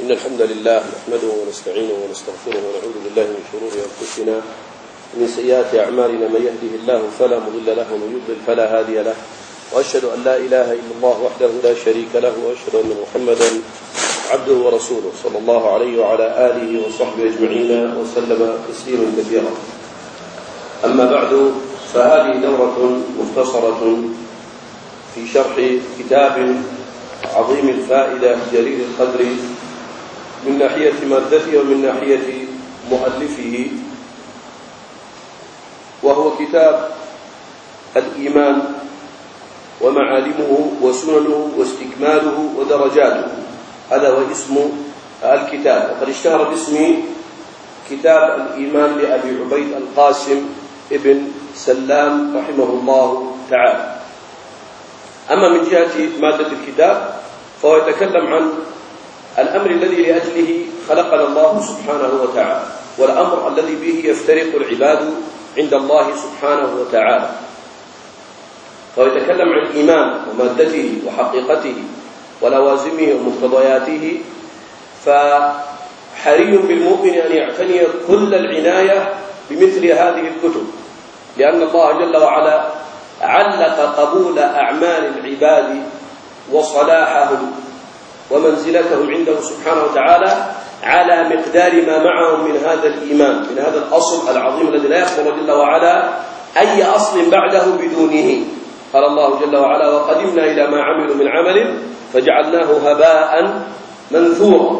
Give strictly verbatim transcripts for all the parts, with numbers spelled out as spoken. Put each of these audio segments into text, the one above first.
إن الحمد لله نحمده ونستعينه ونستغفره ونعوذ بالله من شرور أنفسنا ومن سيئات أعمالنا. من يهده الله فلا مضل له ومن يضلل فلا هادي له، وأشهد أن لا إله إلا الله وحده لا شريك له، وأشهد أن محمدا عبده ورسوله صلى الله عليه وعلى آله وصحبه أجمعين وسلم تسليما كثيرا. أما بعد، فهذه دورة مختصرة في شرح كتاب عظيم الفائدة جليل القدر من ناحية مادته ومن ناحية مؤلفه، وهو كتاب الإيمان ومعالمه وسننه واستكماله ودرجاته. هذا هو اسم الكتاب، وقد اشتهر باسم كتاب الإيمان لأبي عبيد القاسم ابن سلام رحمه الله تعالى. أما من جهة مادة الكتاب فهو يتكلم عن الأمر الذي لأجله خلقنا الله سبحانه وتعالى، والأمر الذي به يفترق العباد عند الله سبحانه وتعالى. فهو يتكلم عن الإيمان ومادته وحقيقته ولوازمه ومقتضياته، فحري بالمؤمن أن يعتني كل العناية بمثل هذه الكتب، لأن الله جل وعلا علق قبول أعمال العباد وصلاحهم ومنزلتهم عنده سبحانه وتعالى على مقدار ما معهم من هذا الإيمان، من هذا الأصل العظيم الذي لا يقبل جل وعلا أي أصل بعده بدونه. قال الله جل وعلا: وقدمنا إلى ما عملوا من عمل فجعلناه هباء منثورا.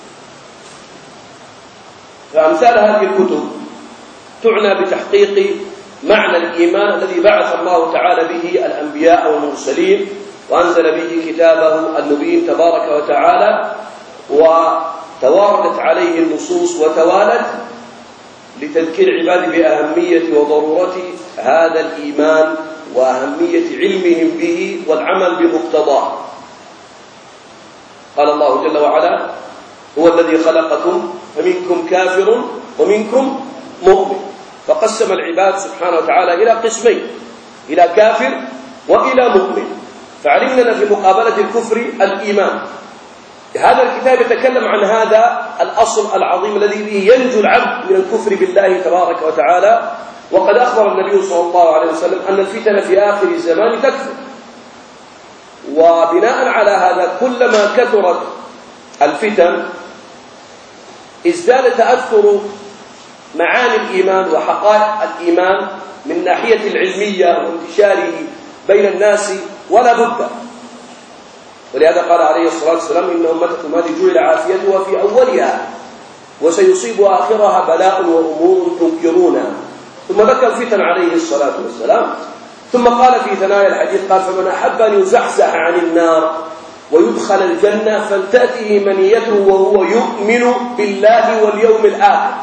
فأمثال هذه الكتب تعنى بتحقيق معنى الإيمان الذي بعث الله تعالى به الأنبياء والمرسلين، وأنزل به كتابه المبين تبارك وتعالى، وتواردت عليه النصوص وتوالت لتذكير العباد بأهمية وضرورة هذا الإيمان وأهمية علمهم به والعمل بمقتضاه. قال الله جل وعلا: هو الذي خلقكم فمنكم كافر ومنكم مؤمن. فقسم العباد سبحانه وتعالى إلى قسمين، إلى كافر وإلى مؤمن. فعلمنا في مقابلة الكفر الإيمان. هذا الكتاب يتكلم عن هذا الأصل العظيم الذي به ينجو العبد من الكفر بالله تبارك وتعالى. وقد أخبر النبي صلى الله عليه وسلم أن الفتن في آخر الزمان تكثر، وبناء على هذا كلما كثرت الفتن ازداد تأثر معاني الإيمان وحقائق الإيمان من ناحية العلمية وانتشاره بين الناس ولا بد. ولهذا قال عليه الصلاة والسلام: إن أمتكم هذه جعل عافيتها في أولها وسيصيب آخرها بلاء وأمور تنكرونها. ثم ذكر الفتن عليه الصلاة والسلام، ثم قال في ثنايا الحديث: قال: فمن أحب أن يزحزح عن النار ويدخل الجنة فلتأته منيته وهو يؤمن بالله واليوم الآخر.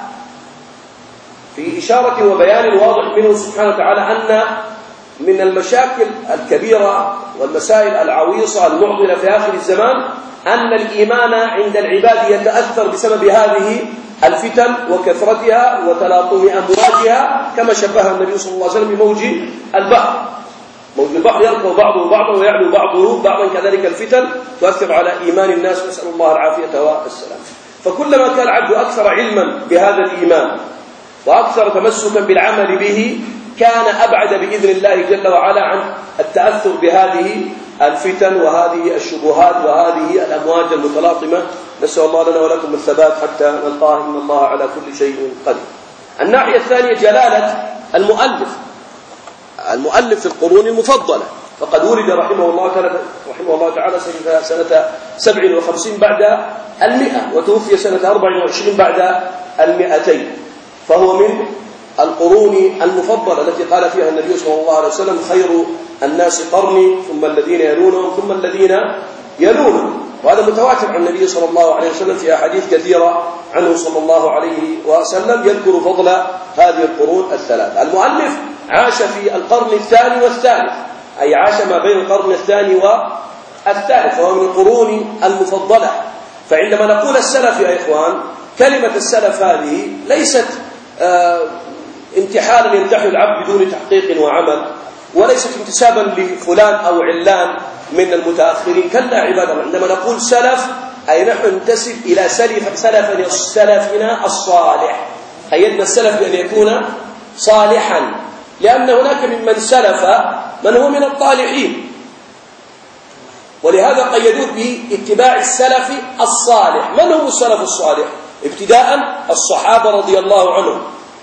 في إشارة وبيان واضح منه سبحانه وتعالى أن من المشاكل الكبيرة والمسائل العويصة المعضلة في آخر الزمان أن الإيمان عند العباد يتأثر بسبب هذه الفتن وكثرتها وتلاطم أمواجها، كما شبهها النبي صلى الله عليه وسلم بموج البحر. موج البحر يركب بعضه بعضا ويعلو بعضه بعضا، كذلك الفتن تؤثر على إيمان الناس، نسأل الله العافية والسلام. فكلما كان العبد أكثر علما بهذا الإيمان وأكثر تمسكا بالعمل به كان أبعد بإذن الله جل وعلا عن التأثر بهذه الفتن وهذه الشبهات وهذه الأمواج المتلاطمة. نسأل الله لنا ولكم الثبات حتى نلقاه، إن الله على كل شيء قدير. الناحية الثانية جلالة المؤلف المؤلف في القرون المفضلة، فقد ولد رحمه الله رحمه الله تعالى سنة سبع وخمسين بعد المئة، وتوفي سنة أربع وعشرين بعد المئتين. فهو من القرون المفضلة التي قال فيها النبي صلى الله عليه وسلم: خير الناس قرني ثم الذين يلونهم ثم الذين يلونهم. وهذا متواتر عن النبي صلى الله عليه وسلم في أحاديث كثيرة عنه صلى الله عليه وسلم يذكر فضل هذه القرون الثلاث. المؤلف عاش في القرن الثاني والثالث، أي عاش ما بين القرن الثاني والثالث، فهو من القرون المفضلة. فعندما نقول السلف يا إخوان، كلمة السلف هذه ليست آه امتحانا يمتحن العبد بدون تحقيق وعمل، وليست انتسابا لفلان أو علان من المتأخرين. كلا عباد الله، عندما نقول سلف أي نحن ننتسب إلى سلف سلف سلفنا الصالح، قيدنا السلف بأن يكون صالحا، لأن هناك ممن سلف من هو من الطالحين، ولهذا قيدوه باتباع السلف الصالح. من هم السلف الصالح؟ ابتداء الصحابة رضي الله عنهم،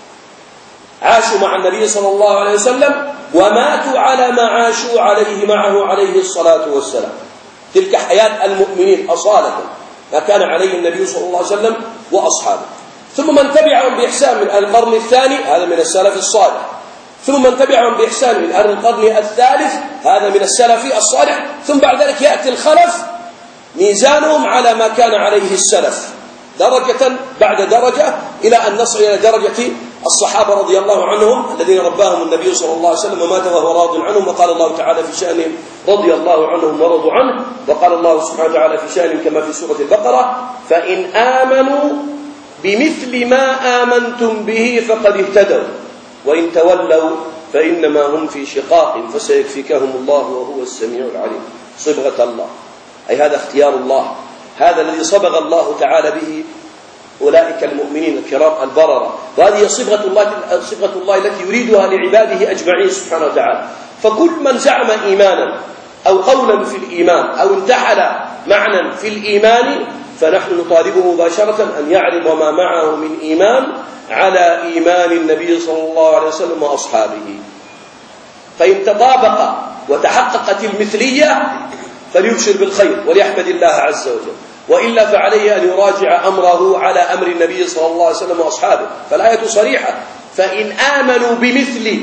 عاشوا مع النبي صلى الله عليه وسلم وماتوا على ما عاشوا عليه معه عليه الصلاة والسلام. تلك حياة المؤمنين أصالة، ما كان عليه النبي صلى الله عليه وسلم وأصحابه. ثم من تبعهم بإحسان من القرن الثاني، هذا من السلف الصالح. ثم من تبعهم بإحسان من القرن الثالث، هذا من السلف الصالح. ثم بعد ذلك يأتي الخلف ميزانهم على ما كان عليه السلف، درجة بعد درجة، إلى أن نصل إلى درجة الصحابة رضي الله عنهم الذين رباهم النبي صلى الله عليه وسلم ومات وهو راض عنهم. وقال الله تعالى في شأنهم رضي الله عنهم ورضوا عنه. وقال الله سبحانه وتعالى في شأنهم كما في سورة البقرة: فإن آمنوا بمثل ما آمنتم به فقد اهتدوا وإن تولوا فإنما هم في شقاق فسيكفيكهم الله وهو السميع العليم. صبغة الله، أي هذا اختيار الله، هذا الذي صبغ الله تعالى به أولئك المؤمنين الكرام البررة، وهذه صبغة الله, صبغة الله التي يريدها لعباده أجمعين سبحانه وتعالى. فكل من زعم إيمانا أو قولا في الإيمان أو انتحل معنى في الإيمان فنحن نطالبه مباشرة أن يعرض ما معه من إيمان على إيمان النبي صلى الله عليه وسلم وأصحابه. فإن تطابق وتحققت المثلية فليبشر بالخير وليحمد الله عز وجل، وإلا فعليه أن يراجع أمره على أمر النبي صلى الله عليه وسلم وأصحابه. فالآية صريحة: فإن آمنوا بمثل.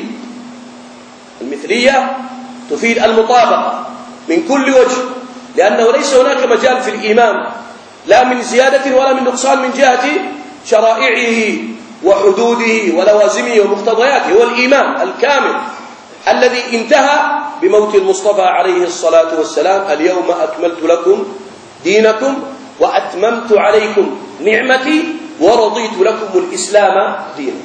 المثلية تفيد المطابقة من كل وجه، لأنه ليس هناك مجال في الإيمان لا من زيادة ولا من نقصان من جهة شرائعه وحدوده ولوازمه ومقتضياته. هو الإيمان الكامل الذي انتهى بموت المصطفى عليه الصلاة والسلام: اليوم أكملت لكم دينكم وأتممت عليكم نعمتي ورضيت لكم الإسلام دينا.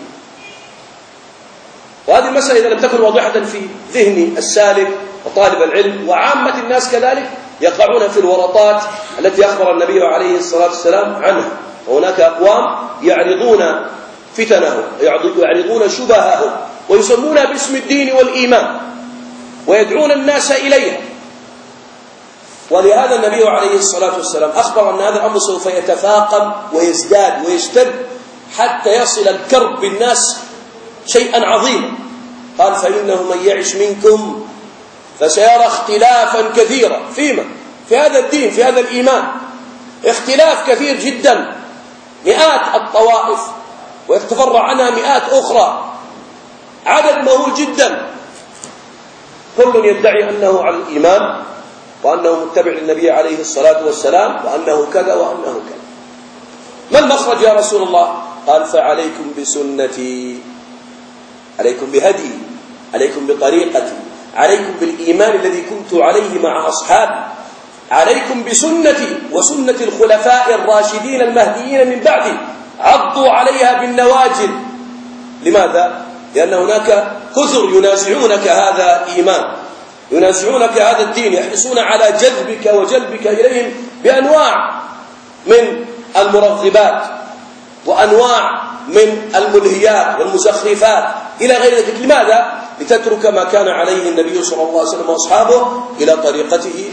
وهذه المسألة إذا لم تكن واضحة في ذهن السالك وطالب العلم وعامة الناس كذلك يقعون في الورطات التي أخبر النبي عليه الصلاة والسلام عنها. وهناك أقوام يعرضون فتنه ويعرضون شبهه ويسمونها باسم الدين والإيمان ويدعون الناس إليها. ولهذا النبي عليه الصلاة والسلام أخبر أن هذا الأمر سوف يتفاقم ويزداد ويشتد حتى يصل الكرب بالناس شيئا عظيما. قال: فإنه من يعش منكم فسيرى اختلافا كثيرا. فيما؟ في هذا الدين، في هذا الإيمان، اختلاف كثير جدا، مئات الطوائف ويتفرع عنها مئات أخرى، عدد مهول جدا، كل يدعي أنه على الإيمان وأنه متبع للنبي عليه الصلاة والسلام وأنه كذا وأنه كذا. ما المخرج يا رسول الله؟ قال: فعليكم بسنتي، عليكم بهدي، عليكم بطريقتي، عليكم بالإيمان الذي كنت عليه مع أصحابي، عليكم بسنتي وسنة الخلفاء الراشدين المهديين من بعدي، عضوا عليها بالنواجذ. لماذا؟ لأن هناك كثر ينازعونك هذا إيمان، ينازعونك هذا الدين، يحرصون على جذبك وجلبك إليهم بأنواع من المرغبات وأنواع من الملهيات والمزخرفات إلى غير ذلك. لماذا؟ لتترك ما كان عليه النبي صلى الله عليه وسلم وأصحابه إلى طريقته.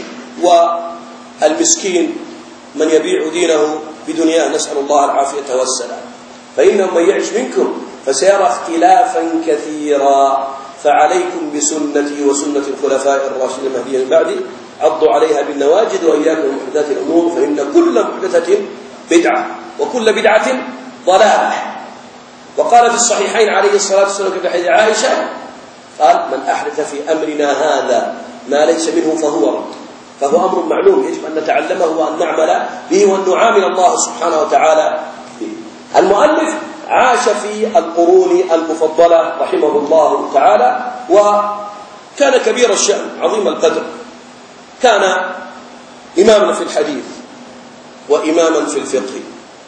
والمسكين من يبيع دينه بدنياه، نسأل الله العافية والسلام. فإنه من يعش منكم فسيرى اختلافا كثيرا، فعليكم بسنتي وسنة الخلفاء الراشدين المهديين من بعدي، عضوا عليها بالنواجذ وإياكم محدثات الأمور فإن كل محدثة بدعة وكل بدعة ضلالة. وقال في الصحيحين عليه الصلاة والسلام في حديث عائشة قال: من أحدث في أمرنا هذا ما ليس منه فهو رد. فهو أمر معلوم يجب أن نتعلمه وأن نعمل به وأن نعامل الله سبحانه وتعالى به. المؤلف عاش في القرون المفضلة رحمه الله تعالى، وكان كبير الشأن عظيم القدر. كان إماما في الحديث وإماما في الفقه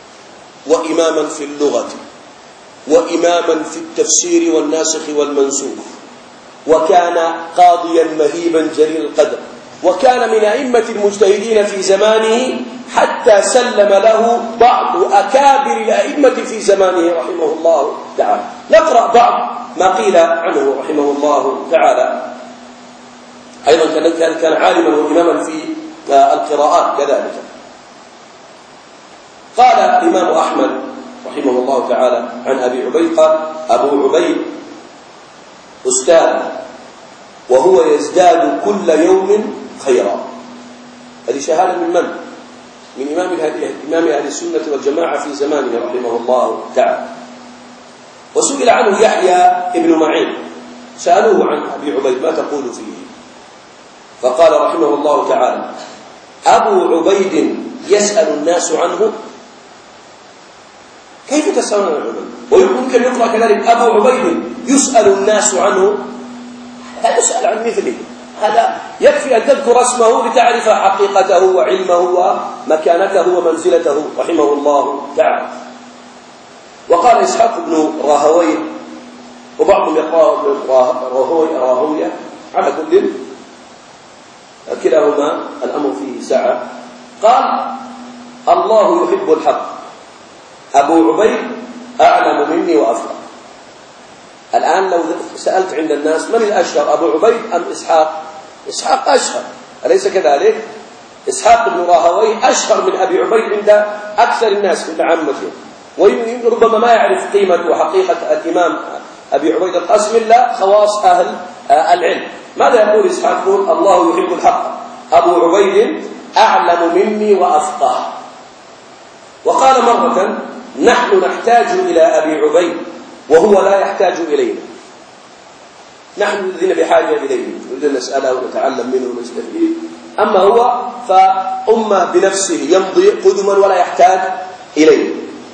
وإماما في اللغة وإماما في التفسير والناسخ والمنسوخ، وكان قاضيا مهيبا جليل القدر، وكان من أئمة المجتهدين في زمانه حتى سلم له بعض أكابر الأئمة في زمانه رحمه الله تعالى. نقرأ بعض ما قيل عنه رحمه الله تعالى. أيضا كان عالما وإماما في القراءات كذلك. قال الإمام أحمد رحمه الله تعالى عن أبي عبيد قال: أبو عبيد أستاذ وهو يزداد كل يوم خيرا. هذه شهادة من من؟ من إمام إمام أهل السنة والجماعة في زمانه رحمه الله تعالى. وسئل عنه يحيى ابن معين، سألوه عن أبي عبيد ما تقول فيه؟ فقال رحمه الله تعالى: أبو عبيد يسأل الناس عنه. كيف تسألون عن عبيد؟ ويمكن يقرأ كذلك أبو عبيد يسأل الناس عنه. لا يسأل عن مثله، هذا يكفي أن تذكر اسمه لتعرف حقيقته وعلمه ومكانته ومنزلته رحمه الله تعالى. وقال إسحاق بن راهويه، وبعضهم يقرأ راهويه راهويه على كل كلاهما الأمر فيه سعة. قال: الله يحب الحق، أبو عبيد أعلم مني وأفقه. الآن لو سألت عند الناس من الأشهر، أبو عبيد أم إسحاق؟ إسحاق أشهر، أليس كذلك؟ إسحاق بن راهويه أشهر من أبي عبيد عند أكثر الناس عند عامته، وربما ما يعرف قيمة وحقيقة الإمام أبي عبيد القاسم إلا خواص أهل العلم. ماذا يقول إسحاق؟ يقول: الله يحب الحق، أبو عبيد أعلم مني وأفقه. وقال مرة: نحن نحتاج إلى أبي عبيد وهو لا يحتاج إلينا. نحن الذين بحاجة إليه، نريد نسأله ونتعلم منه ونستفيد، أما هو فأمة بنفسه يمضي قدما ولا يحتاج إليه.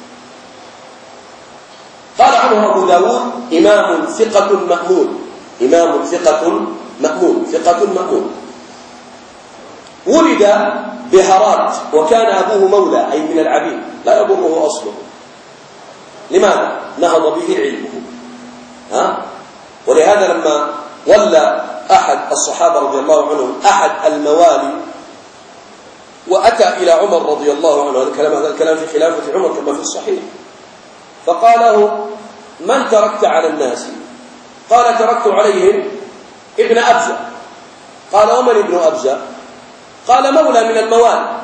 قال عنه أبو داود: إمام ثقة مأمون، إمام ثقة مأمون، ثقة مأمون. ولد بهرات وكان أبوه مولى أي من العبيد، لا يضره أصله. لماذا؟ نهض به علمه. ها؟ ولهذا لما ولى أحد الصحابة رضي الله عنهم أحد الموالي وأتى إلى عمر رضي الله عنه، هذا الكلام هذا الكلام في خلافة عمر كما في الصحيح، فقال له: من تركت على الناس؟ قال: تركت عليهم ابن أبزة. قال: ومن ابن أبزة؟ قال: مولى من الموالي.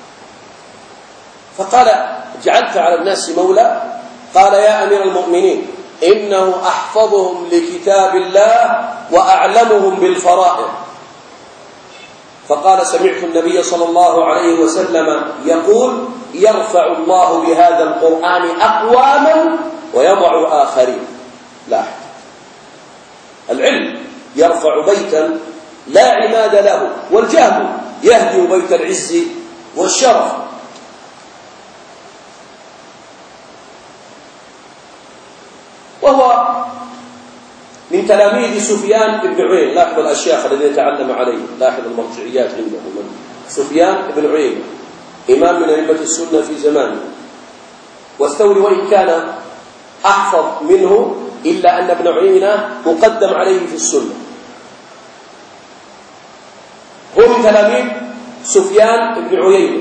فقال: جعلت على الناس مولى؟ قال: يا أمير المؤمنين، إنه أحفظهم لكتاب الله وأعلمهم بالفرائض. فقال: سمعت النبي صلى الله عليه وسلم يقول: يرفع الله بهذا القرآن أقواما ويضع آخرين. لا، العلم يرفع بيتا لا عماد له، والجهل يهدم بيت العز والشرف. وهو من تلاميذ سفيان بن عيينة. لاحظ الأشياخ الذين يتعلم عليه، لاحظ المرجعيات عنده. سفيان بن عيينة إمام من أئمة السنة في زمانه، والثوري وإن كان أحفظ منه إلا أن ابن عيينة مقدم عليه في السنة. هو من تلاميذ سفيان بن عيينة،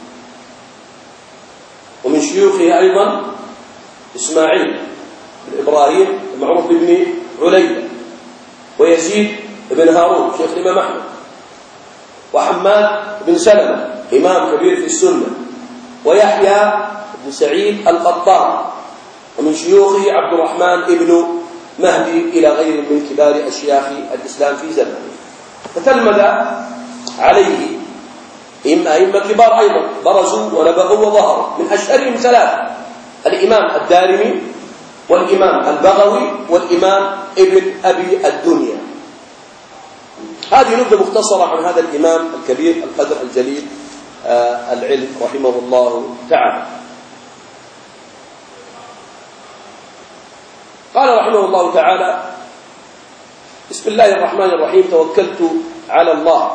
ومن شيوخه أيضا إسماعيل بن إبراهيم المعروف بابن علية، ويزيد بن هارون شيخ الإمام أحمد، وحماد بن سلمة إمام كبير في السنة، ويحيى بن سعيد القطان، ومن شيوخه عبد الرحمن بن مهدي، إلى غير من كبار أشياخ الإسلام في زمانه. فتلمذ عليه إما أئمة كبار أيضا برزوا ونبغوا وظهروا، من أشهرهم ثلاثة: الإمام الدارمي، والإمام البغوي، والإمام ابن أبي الدنيا. هذه نبذة مختصرة عن هذا الإمام الكبير القدر الجليل آه العلم رحمه الله تعالى. قال رحمه الله تعالى: بسم الله الرحمن الرحيم، توكلت على الله.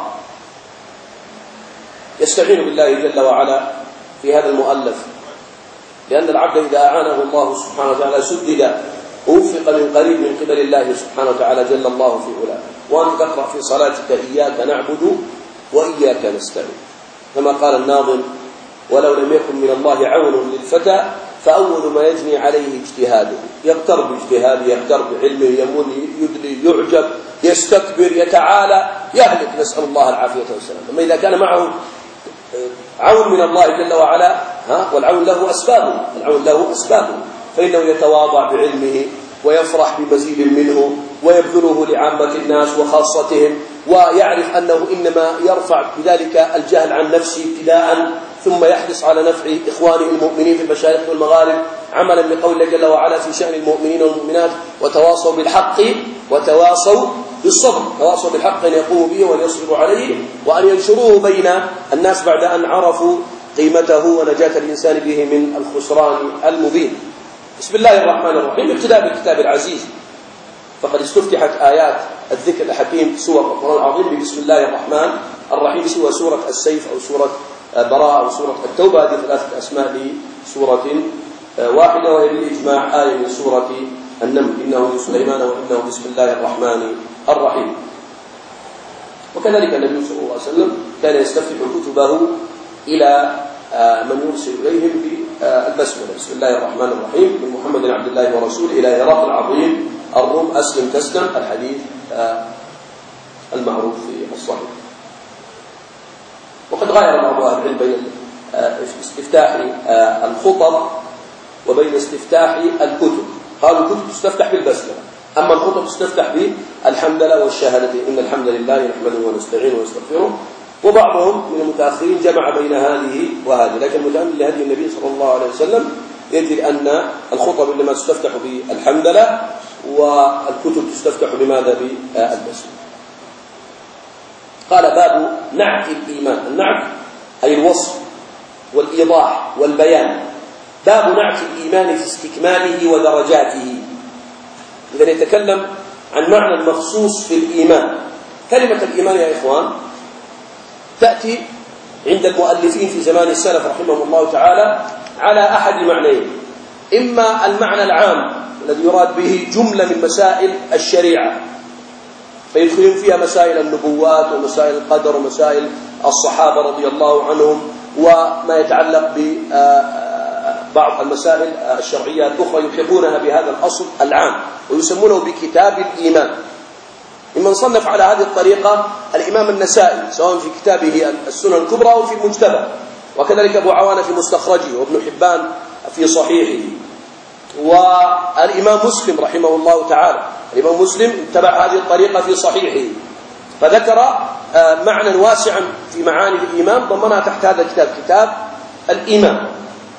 يستعين بالله جل وعلا في هذا المؤلف، لأن العبد إذا أعانه الله سبحانه وتعالى سدد ووفق من قريب من قبل الله سبحانه وتعالى جل الله في علاه. وأنت تقرأ في صلاتك: إياك نعبد وإياك نستعين، كما قال الناظم: ولو لم يكن من الله عون للفتى فأول ما يجني عليه اجتهاده، يغتر باجتهاده، يغتر بعلمه، يمن، يدلي، يعجب، يستكبر، يتعالى، يهلك، نسأل الله العافية والسلام. أما إذا كان معه عون من الله جل وعلا، ها، والعون له أسبابه، العون له أسبابه، فإنه يتواضع بعلمه ويفرح بمزيد منه ويبذله لعامة الناس وخاصتهم، ويعرف أنه إنما يرفع بذلك الجهل عن نفسه ابتداء، ثم يحرص على نفع إخوانه المؤمنين في المشارق والمغارب، عملا بقول الله جل وعلا في شأن المؤمنين والمؤمنات: وتواصوا بالحق وتواصوا بالصبر. تواصوا بالحق أن يقوموا به وأن يصبروا عليه وأن ينشروه بين الناس بعد أن عرفوا قيمته ونجاة الإنسان به من الخسران المبين. بسم الله الرحمن الرحيم. ابتداء بالكتاب العزيز، فقد استفتحت آيات الذكر الحكيم سور القرآن العظيم بسم الله الرحمن الرحيم، سوى سورة السيف أو سورة براءة أو سورة التوبة، هذه ثلاثة أسماء لسورة واحدة، وهي بالإجماع آية من سورة النمل: إنه من سليمان وإنه بسم الله الرحمن الرحيم. وكذلك النبي صلى الله عليه وسلم كان يستفتح كتبه إلى من يرسل إليهم بالبسملة: بسم الله الرحمن الرحيم، من محمد عبد الله ورسوله إلى هرقل العظيم الروم أسلم تسلم، الحديث المعروف في الصحيح. وقد غير بعض أهل العلم بين استفتاح الخطب وبين استفتاح الكتب، قالوا الكتب تستفتح بالبسملة، أما الخطب تستفتح بالحمد لله والشهادة: إن الحمد لله نحمده ونستعينه ونستغفره. وبعضهم من المتأخرين جمع بين هذه وهذه، لكن المتأمل لهدي النبي صلى الله عليه وسلم يجد أن الخطب إنما تستفتح بالحمد لله، والكتب تستفتح بماذا؟ بالبسملة. قال: باب نعت الإيمان. النعت أي الوصف والإيضاح والبيان. باب نعت الإيمان في استكماله ودرجاته. إذن يتكلم عن معنى مخصوص في الإيمان. كلمة الإيمان يا إخوان تأتي عند المؤلفين في زمان السلف رحمهم الله تعالى على أحد معنيين: إما المعنى العام الذي يراد به جملة من مسائل الشريعة، فيدخلون فيها مسائل النبوات ومسائل القدر ومسائل الصحابة رضي الله عنهم، وما يتعلق ببعض المسائل الشرعية الأخرى يلحقونها بهذا الأصل العام ويسمونه بكتاب الإيمان. ممن صنف على هذه الطريقة الإمام النسائي سواء في كتابه السنن الكبرى أو في المجتبى، وكذلك أبو عوانة في مستخرجه، وابن حبان في صحيحه، والإمام مسلم رحمه الله تعالى. الإمام مسلم اتبع هذه الطريقة في صحيحه، فذكر معنى واسعا في معاني الإيمان ضمنها تحت هذا الكتاب، كتاب الإيمان.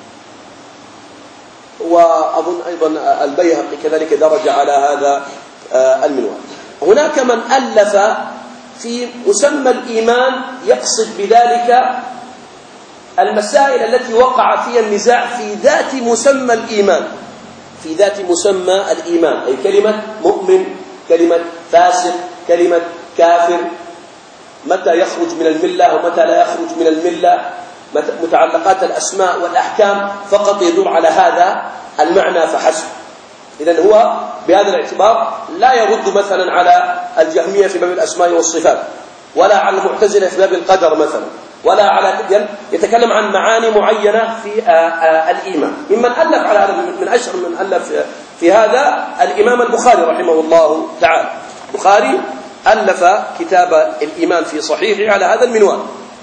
وأظن أيضا البيهقي كذلك درج على هذا المنوال. هناك من ألف في مسمى الإيمان يقصد بذلك المسائل التي وقع فيها النزاع في ذات مسمى الإيمان، في ذات مسمى الإيمان، أي كلمة مؤمن، كلمة فاسق، كلمة كافر، متى يخرج من الملة ومتى لا يخرج من الملة، متعلقات الأسماء والأحكام، فقط يدور على هذا المعنى فحسب. إذن هو بهذا الاعتبار لا يرد مثلا على الجهمية في باب الأسماء والصفات، ولا على المعتزلة في باب القدر مثلا، ولا على، يتكلم عن معاني معينة في الإيمان. ممن ألف على هذا، من أشهر من ألف في هذا الإمام البخاري رحمه الله تعالى. البخاري ألف كتاب الإيمان في صحيحه على هذا المنوال.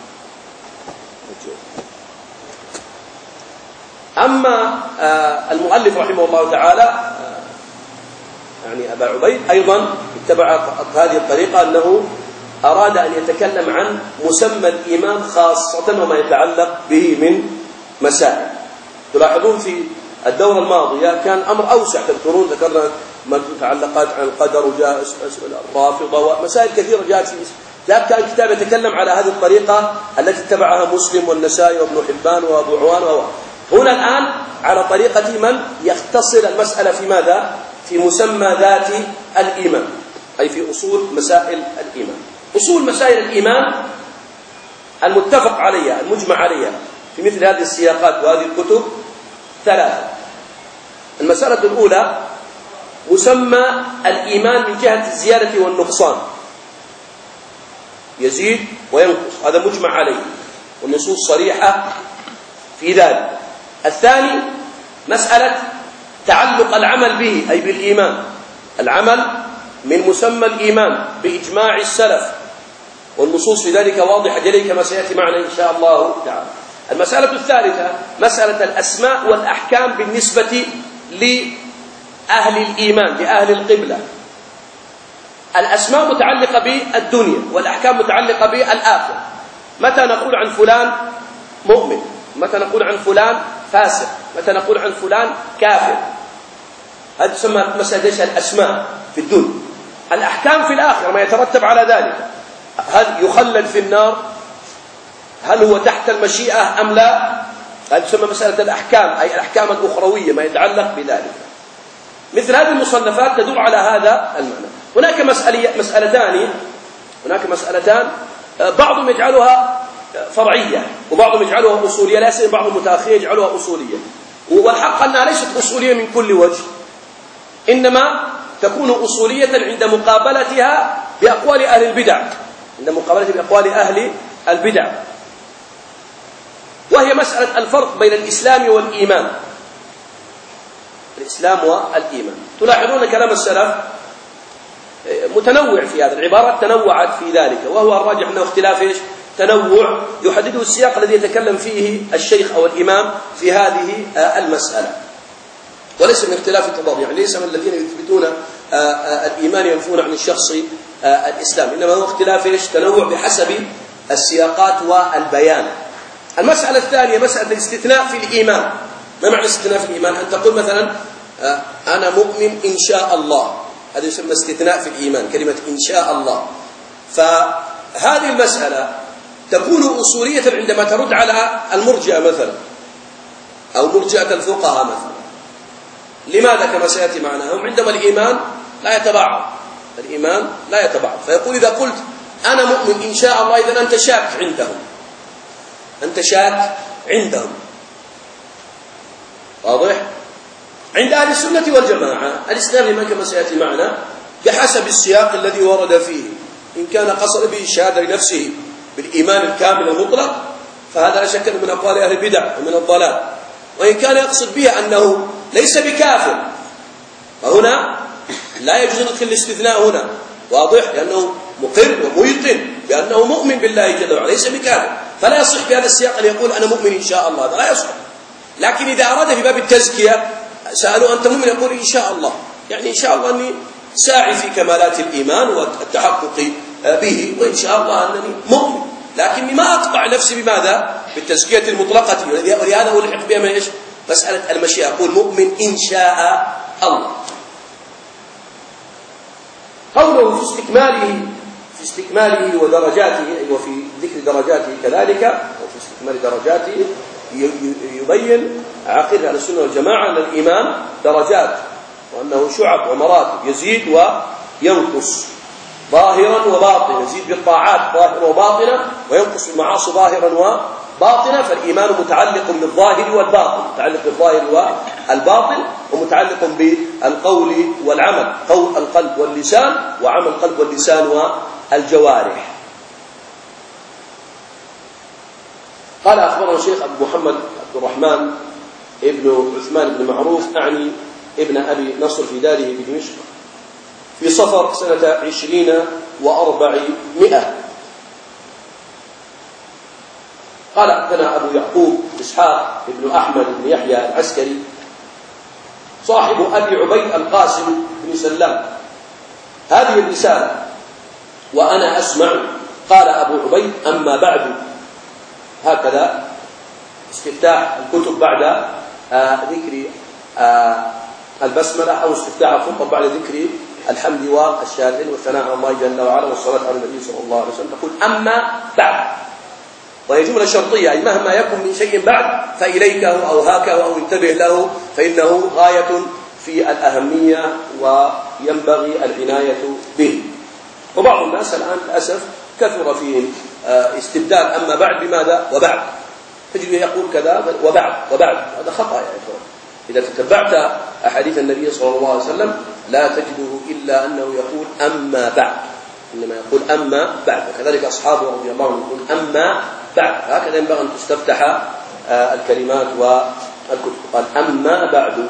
أما المؤلف رحمه الله تعالى يعني أبا عبيد أيضا اتبع هذه الطريقة، أنه أراد أن يتكلم عن مسمى الإيمان خاصة وما يتعلق به من مسائل. تلاحظون في الدورة الماضية كان أمر أوسع، تذكرون ذكرنا متعلقات عن القدر وجاء الرافضة ومسائل كثيرة جاءت في ذاك كان كتاب يتكلم على هذه الطريقة التي اتبعها مسلم والنسائي وابن حبان وأبو عوان وهو. هنا الآن على طريقة من يختصر المسألة في ماذا؟ في مسمى ذات الإيمان، أي في أصول مسائل الإيمان. أصول مسائل الإيمان المتفق عليها المجمع عليها في مثل هذه السياقات وهذه الكتب ثلاثة. المسألة الأولى مسمى الإيمان من جهة الزيادة والنقصان، يزيد وينقص، هذا مجمع عليه، والنصوص صريحة في ذلك. الثاني مسألة تعلق العمل به أي بالإيمان. العمل من مسمى الإيمان بإجماع السلف، والنصوص في ذلك واضحة جلي كما سيأتي معنا إن شاء الله تعالى. المسألة الثالثة مسألة الأسماء والأحكام بالنسبة لأهل الإيمان لأهل القبلة. الأسماء متعلقة بالدنيا والأحكام متعلقة بالآخرة. متى نقول عن فلان مؤمن، متى نقول عن فلان فاسق، متى نقول عن فلان كافر. هذه تسمى مسألة الأسماء في الدنيا. الأحكام في الآخرة ما يترتب على ذلك، هل يخلد في النار، هل هو تحت المشيئة أم لا، هذه تسمى مسألة الأحكام أي الأحكام الأخروية ما يتعلق بذلك. مثل هذه المصنفات تدور على هذا المعنى. هناك مسألتان هناك مسألتان بعضهم يجعلها فرعية وبعضهم يجعلها أصولية، لا سيما بعض المتأخرين يجعلها أصولية، والحق أنها ليست أصولية من كل وجه، إنما تكون أصولية عند مقابلتها بأقوال أهل البدع، عند مقابلتها بأقوال أهل البدع، وهي مسألة الفرق بين الإسلام والإيمان. الإسلام والإيمان تلاحظون كلام السلف متنوع في هذا، العبارات تنوعت في ذلك، وهو الراجح أنه اختلاف إيش؟ تنوع يحدده السياق الذي يتكلم فيه الشيخ أو الإمام في هذه المسألة، وليس من اختلاف التضاد، يعني ليس من الذين يثبتون الإيمان ينفون عن الشخص الإسلام، إنما هو اختلاف إيش؟ تنوع بحسب السياقات والبيان. المسألة الثانية مسألة الاستثناء في الإيمان. ما معنى الاستثناء في الإيمان؟ أن تقول مثلا أنا مؤمن إن شاء الله، هذا يسمى استثناء في الإيمان، كلمة إن شاء الله. فهذه المسألة تكون أصولية عندما ترد على المرجئة مثلا أو مرجئة الفقهاء مثلا. لماذا؟ كما سيأتي معنا، هم عندما الإيمان لا يتبعض، الإيمان لا يتبعض، فيقول إذا قلت أنا مؤمن إن شاء الله إذن أنت شاك عندهم، أنت شاك عندهم. واضح؟ عند أهل السنة والجماعة الاستثناء لمن كما سيأتي معنا بحسب السياق الذي ورد فيه. إن كان قصد به الشهادة لنفسه بالإيمان الكامل المطلق فهذا لا شك من أقوال أهل البدع ومن الضلال، وإن كان يقصد به أنه ليس بكافر فهنا لا يجوز ندخل الاستثناء هنا، واضح؟ لأنه مقر وميقن بأنه مؤمن بالله جل وعلا ليس بكافر، فلا يصح في هذا السياق أن يقول أنا مؤمن إن شاء الله، هذا لا يصح. لكن إذا أراد في باب التزكية سألوا أنت مؤمن، يقول إن شاء الله، يعني إن شاء الله أني ساعي في كمالات الإيمان والتحقق به، وإن شاء الله أنني مؤمن، لكني ما أقطع نفسي بماذا؟ بالتزكية المطلقة، ولهذا هو الحق بها إيش؟ مسألة المشيئة، أقول مؤمن إن شاء الله. قوله في استكماله في استكماله ودرجاته وفي ذكر درجاته كذلك، وفي استكمال درجاته يبين عقيدة أهل السنة والجماعة أن الإيمان درجات، وأنه شعب ومراتب، يزيد وينقص ظاهرا وباطنا، يزيد بالطاعات ظاهرا وباطنا وينقص بالمعاصي ظاهرا وباطنا. فالإيمان متعلق بالظاهر والباطن، متعلق بالظاهر والباطن، ومتعلق بالقول والعمل، قول القلب واللسان وعمل القلب واللسان والجوارح. قال أخبرنا الشيخ أبو محمد عبد الرحمن ابن عثمان بن معروف، أعني ابن أبي نصر في داره بدمشق في صفر سنة عشرين وأربعمائة. قال حدثنا أبو يعقوب إسحاق بن أحمد بن يحيى العسكري صاحب أبي عبيد القاسم بن سلام هذه الرسالة وأنا أسمع. قال أبو عبيد أما بعد، هكذا استفتاح الكتب بعد آه ذكر آه البسملة، أو استفتاح الخطب بعد ذكر الحمد والشهادتين والثناء على الله جل وعلا والصلاة على النبي صلى الله عليه وسلم، تقول أما بعد، وهي جملة شرطية، أي مهما يكن من شيء بعد فإليكه أو هاكه أو انتبه له، فإنه غاية في الأهمية وينبغي العناية به. وبعض الناس الآن للأسف كثر فيهم استبدال أما بعد بماذا؟ وبعد، تجد يقول كذا وبعد وبعد، هذا خطأ يا إخوان. إذا تتبعت أحاديث النبي صلى الله عليه وسلم لا تجده إلا أنه يقول أما بعد، إنما يقول أما بعد، وكذلك أصحابه رضي الله عنهم يقول أما بعد. هكذا ينبغي أن تستفتح الكلمات والكتب. قال أما بعد،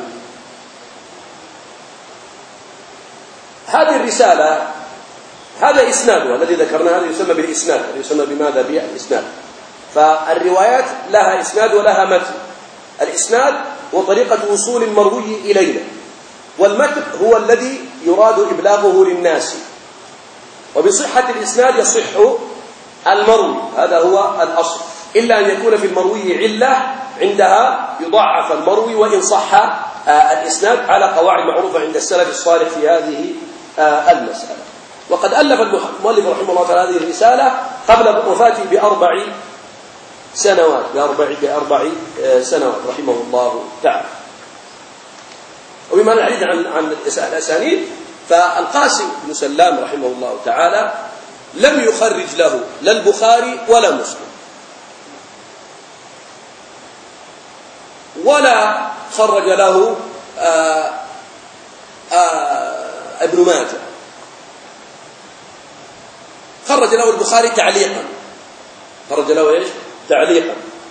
هذه الرسالة هذا إسنادها الذي ذكرناه، هذا يسمى بالإسناد، هذا يسمى بماذا؟ بالإسناد. فالروايات لها إسناد ولها متن. الإسناد هو طريقة وصول المروي إلينا، والمتن هو الذي يراد إبلاغه للناس. وبصحة الإسناد يصح المروي، هذا هو الأصل، إلا أن يكون في المروي علة، عندها يضعف المروي وإن صح الإسناد، على قواعد معروفة عند السلف الصالح في هذه المسألة. وقد ألف المؤلف رحمه الله تعالى هذه الرسالة قبل وفاته بأربع سنوات بأربع بأربع سنوات رحمه الله تعالى. وبما نعرض عن عن الأسانيد، فالقاسم بن سلام رحمه الله تعالى لم يخرج له لا البخاري ولا مسلم، ولا خرج له آآ آآ ابن ماجه. خرج له البخاري تعليقا، خرج له ايش؟ تعليقا.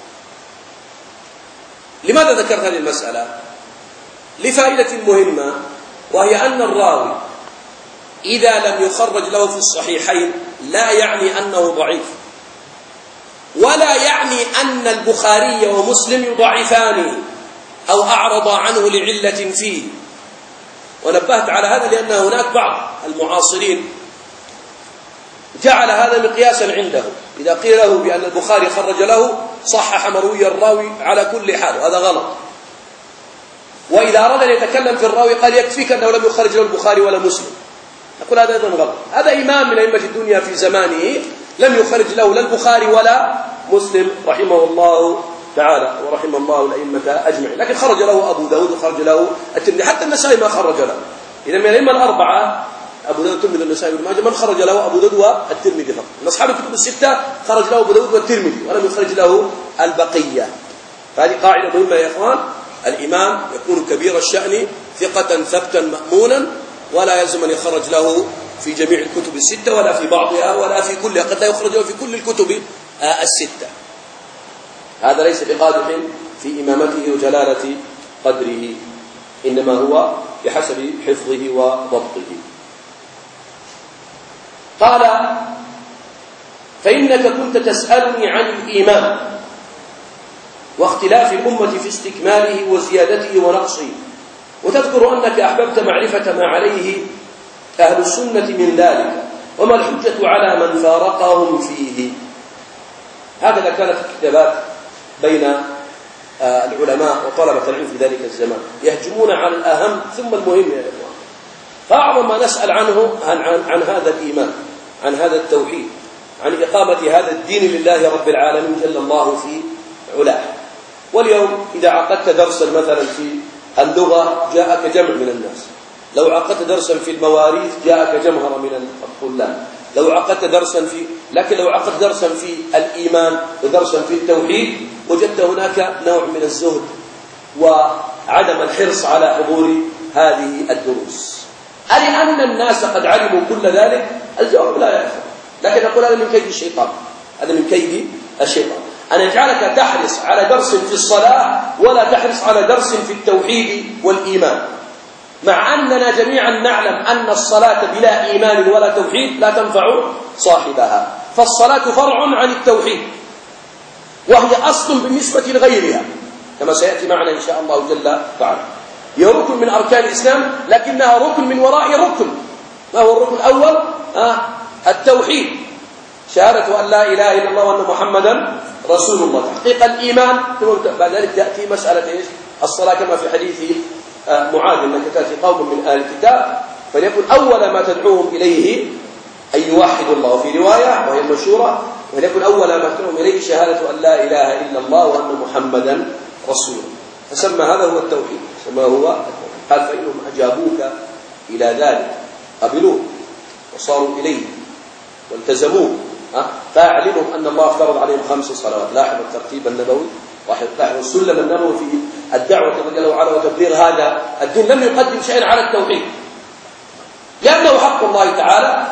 لماذا ذكرت هذه المسألة؟ لفائدة مهمة، وهي أن الراوي إذا لم يخرج له في الصحيحين لا يعني أنه ضعيف، ولا يعني أن البخاري ومسلم يضعفانه أو أعرض عنه لعلة فيه. ونبهت على هذا لأن هناك بعض المعاصرين جعل هذا مقياسا عنده، إذا قيل له بأن البخاري خرج له صحح مروي الراوي على كل حال، وهذا غلط. وإذا أراد أن يتكلم في الراوي قال يكفيك أنه لم يخرج له البخاري ولا مسلم، نقول هذا أيضا غلط. هذا إمام من أئمة الدنيا في زمانه لم يخرج له لا البخاري ولا مسلم رحمه الله تعالى ورحم الله الأئمة أجمعين، لكن خرج له أبو داود وخرج له الترمذي، حتى النسائي ما خرج له. إذا من الأئمة الأربعة أبو داود الترمذي النسائي وابن ماجه من خرج له أبو داود والترمذي فقط. من أصحاب الكتب الستة خرج له أبو داود والترمذي ولم يخرج له البقية. فهذه قاعدة مهمة يا إخوان. الإمام يكون كبير الشأن ثقة ثبتا مأمونا، ولا يلزم أن يخرج له في جميع الكتب الستة ولا في بعضها ولا في كلها، قد لا يخرج له في كل الكتب الستة. هذا ليس بقادح في إمامته وجلالة قدره، إنما هو بحسب حفظه وضبطه. قال: فإنك كنت تسألني عن الإيمان واختلاف الأمة في استكماله وزيادته ونقصه، وتذكر أنك أحببت معرفة ما عليه أهل السنة من ذلك، وما الحجة على من فارقهم فيه. هكذا كانت الكتابات بين العلماء وطلبة العلم في ذلك الزمان، يهجمون على الأهم ثم المهم يا إخوان. فأعظم ما نسأل عنه عن, عن, عن هذا الإيمان، عن هذا التوحيد، عن إقامة هذا الدين لله رب العالمين جل الله في علاه. واليوم إذا عقدت درسا مثلا في اللغة جاءك جمع من الناس، لو عقدت درسا في المواريث جاءك جمهرة من الطلاب، لو عقدت درسا في لكن لو عقدت درسا في الإيمان ودرسا في التوحيد وجدت هناك نوع من الزهد وعدم الحرص على حضور هذه الدروس. ألأن الناس قد علموا كل ذلك؟ الجواب لا يا أخي، لكن أقول هذا من كيد الشيطان، هذا من كيد الشيطان أن يجعلك تحرص على درس في الصلاة ولا تحرص على درس في التوحيد والإيمان، مع أننا جميعا نعلم أن الصلاة بلا إيمان ولا توحيد لا تنفع صاحبها. فالصلاة فرع عن التوحيد، وهي أصل بالنسبة لغيرها كما سيأتي معنا إن شاء الله جل وعلا. هي ركن من أركان الإسلام، لكنها ركن من وراء ركن. ما هو الركن الأول؟ آه التوحيد، شهادة أن لا إله إلا الله وأن محمدا رسول الله، تحقيق الإيمان. بعد ذلك تأتي مسألة إيش؟ الصلاة، كما في حديث معاذ أنك تأتي قوم من أهل الكتاب فليكن أول ما تدعوهم إليه أن يوحدوا الله، وفي رواية وهي المشهورة وليكن أول ما تدعوهم إليه شهادة أن لا إله إلا الله وأن محمدا رسول الله. فسمى هذا هو التوحيد، سمى هو التوحيد. قال: فإنهم أجابوك إلى ذلك، قبلوه وصاروا إليه والتزموه، فاعلمهم أن الله افترض عليهم خمس صلوات. لاحظ الترتيب النبوي، لاحظ السلم النبوي في الدعوة جل وعلا وتبليغ هذا الدين. لم يقدم شيئا على التوحيد لأنه حق الله تعالى،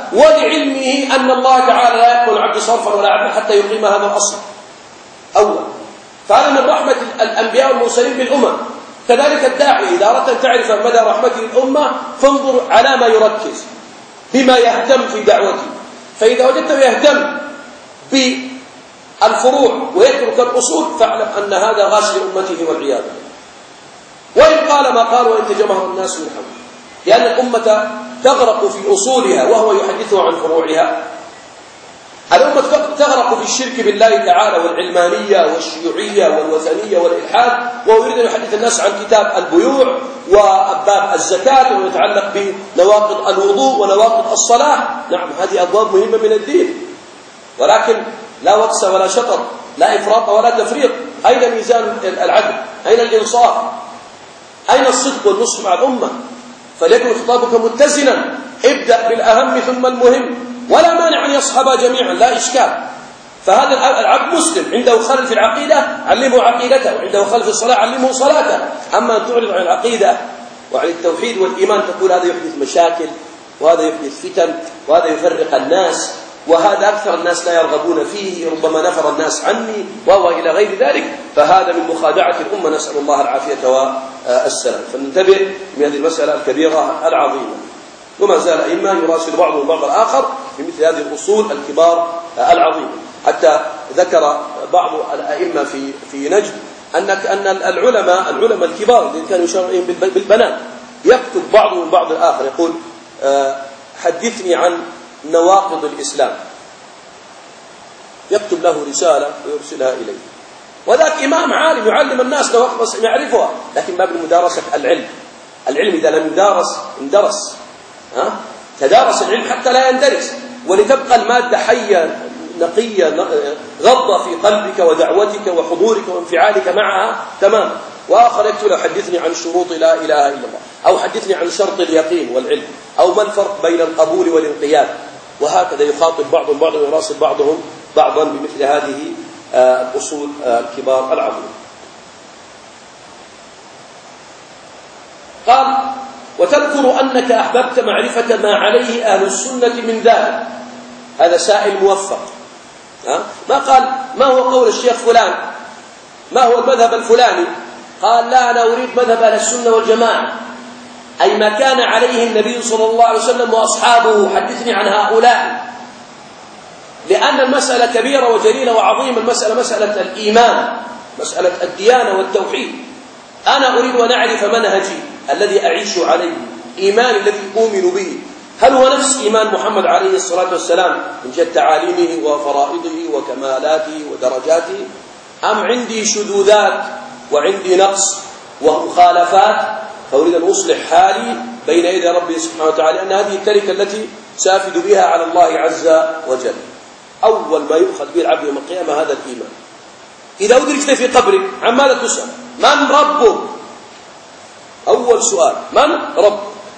ولعلمه أن الله تعالى لا يقبل عبد صرفا ولا عبد حتى يقيم هذا الأصل أول. فهذا من رحمة الأنبياء والمرسلين بالأمم. كذلك الداعي إذا أردت أن تعرف مدى رحمته للأمة فانظر على ما يركز، بما يهتم في دعوته. فإذا وجدته يهتم بالفروع ويترك الأصول فاعلم أن هذا غاش لأمته والعياذ بالله، وإن قال ما قال وإن تجمهر الناس من حوله، لأن الأمة تغرق في أصولها وهو يحدثها عن فروعها. الأمة تغرق في الشرك بالله تعالى والعلمانية والشيوعية والوثنية والإلحاد، وهو يريد أن يحدث الناس عن كتاب البيوع وأبواب الزكاة وما يتعلق بنواقض الوضوء ونواقض الصلاة. نعم هذه أبواب مهمة من الدين، ولكن لا وكس ولا شطر، لا إفراط ولا تفريط. أين ميزان العدل؟ أين الإنصاف؟ أين الصدق والنصح مع الأمة؟ فليكن خطابك متزنا، ابدأ بالأهم ثم المهم، ولا مانع أن يصحب جميعا، لا إشكال. فهذا العبد مسلم، عنده خلل في العقيدة علمه عقيدته، وعنده خلل في الصلاة علمه صلاته. أما أن تعرض عن العقيدة وعن التوحيد والإيمان تقول هذا يحدث مشاكل وهذا يحدث فتن وهذا يفرق الناس وهذا أكثر الناس لا يرغبون فيه، ربما نفر الناس عني وهو إلى غير ذلك، فهذا من مخادعة الأمة، نسأل الله العافية والسلام. فننتبه من هذه المسألة الكبيرة العظيمة. وما زال أئمة يراسل بعضهم بعض الآخر في مثل هذه الأصول الكبار العظيمة، حتى ذكر بعض الأئمة في في نجد أنك أن العلماء العلماء الكبار الذين كانوا يشارعون بالبنات يكتب بعضهم بعض الآخر، يقول حدثني عن نواقض الإسلام، يكتب له رسالة ويرسلها إليه، وذاك إمام عالم يعلم الناس نواقض يعرفها، لكن باب المدارسة العلم. العلم إذا لم يدارس اندرس، ها؟ تدارس العلم حتى لا يندرس، ولتبقى المادة حية نقية غضة في قلبك ودعوتك وحضورك وانفعالك معها تماما. وآخر يكتب له حدثني عن شروط لا إله إلا الله، أو حدثني عن شرط اليقين والعلم، أو ما الفرق بين القبول والانقياد، وهكذا يخاطب بعضهم بعضا ويراسل بعضهم بعضا بمثل هذه الأصول الكبار العظيمة. قال وتذكر أنك أحببت معرفة ما عليه أهل السنة من ذلك. هذا سائل موفق، ما قال ما هو قول الشيخ فلان، ما هو المذهب الفلاني، قال لا أنا أريد مذهب أهل السنة والجماعة، أي ما كان عليه النبي صلى الله عليه وسلم وأصحابه، حدثني عن هؤلاء، لأن المسألة كبيرة وجليلة وعظيمة. المسألة مسألة الإيمان، مسألة الديانة والتوحيد. أنا أريد أن أعرف منهجي الذي أعيش عليه، إيماني الذي أؤمن به، هل هو نفس إيمان محمد عليه الصلاة والسلام من جهة تعاليمه وفرائضه وكمالاته ودرجاته، أم عندي شذوذات وعندي نقص ومخالفات، فأريد أن أصلح حالي بين يدي ربي سبحانه وتعالى، أن هذه التركة التي سافد بها على الله عز وجل. أول ما يؤخذ به العبد يوم القيامة هذا الإيمان. إذا أدركت في قبرك عن ماذا تسأل؟ من ربك؟ أول سؤال من رب؟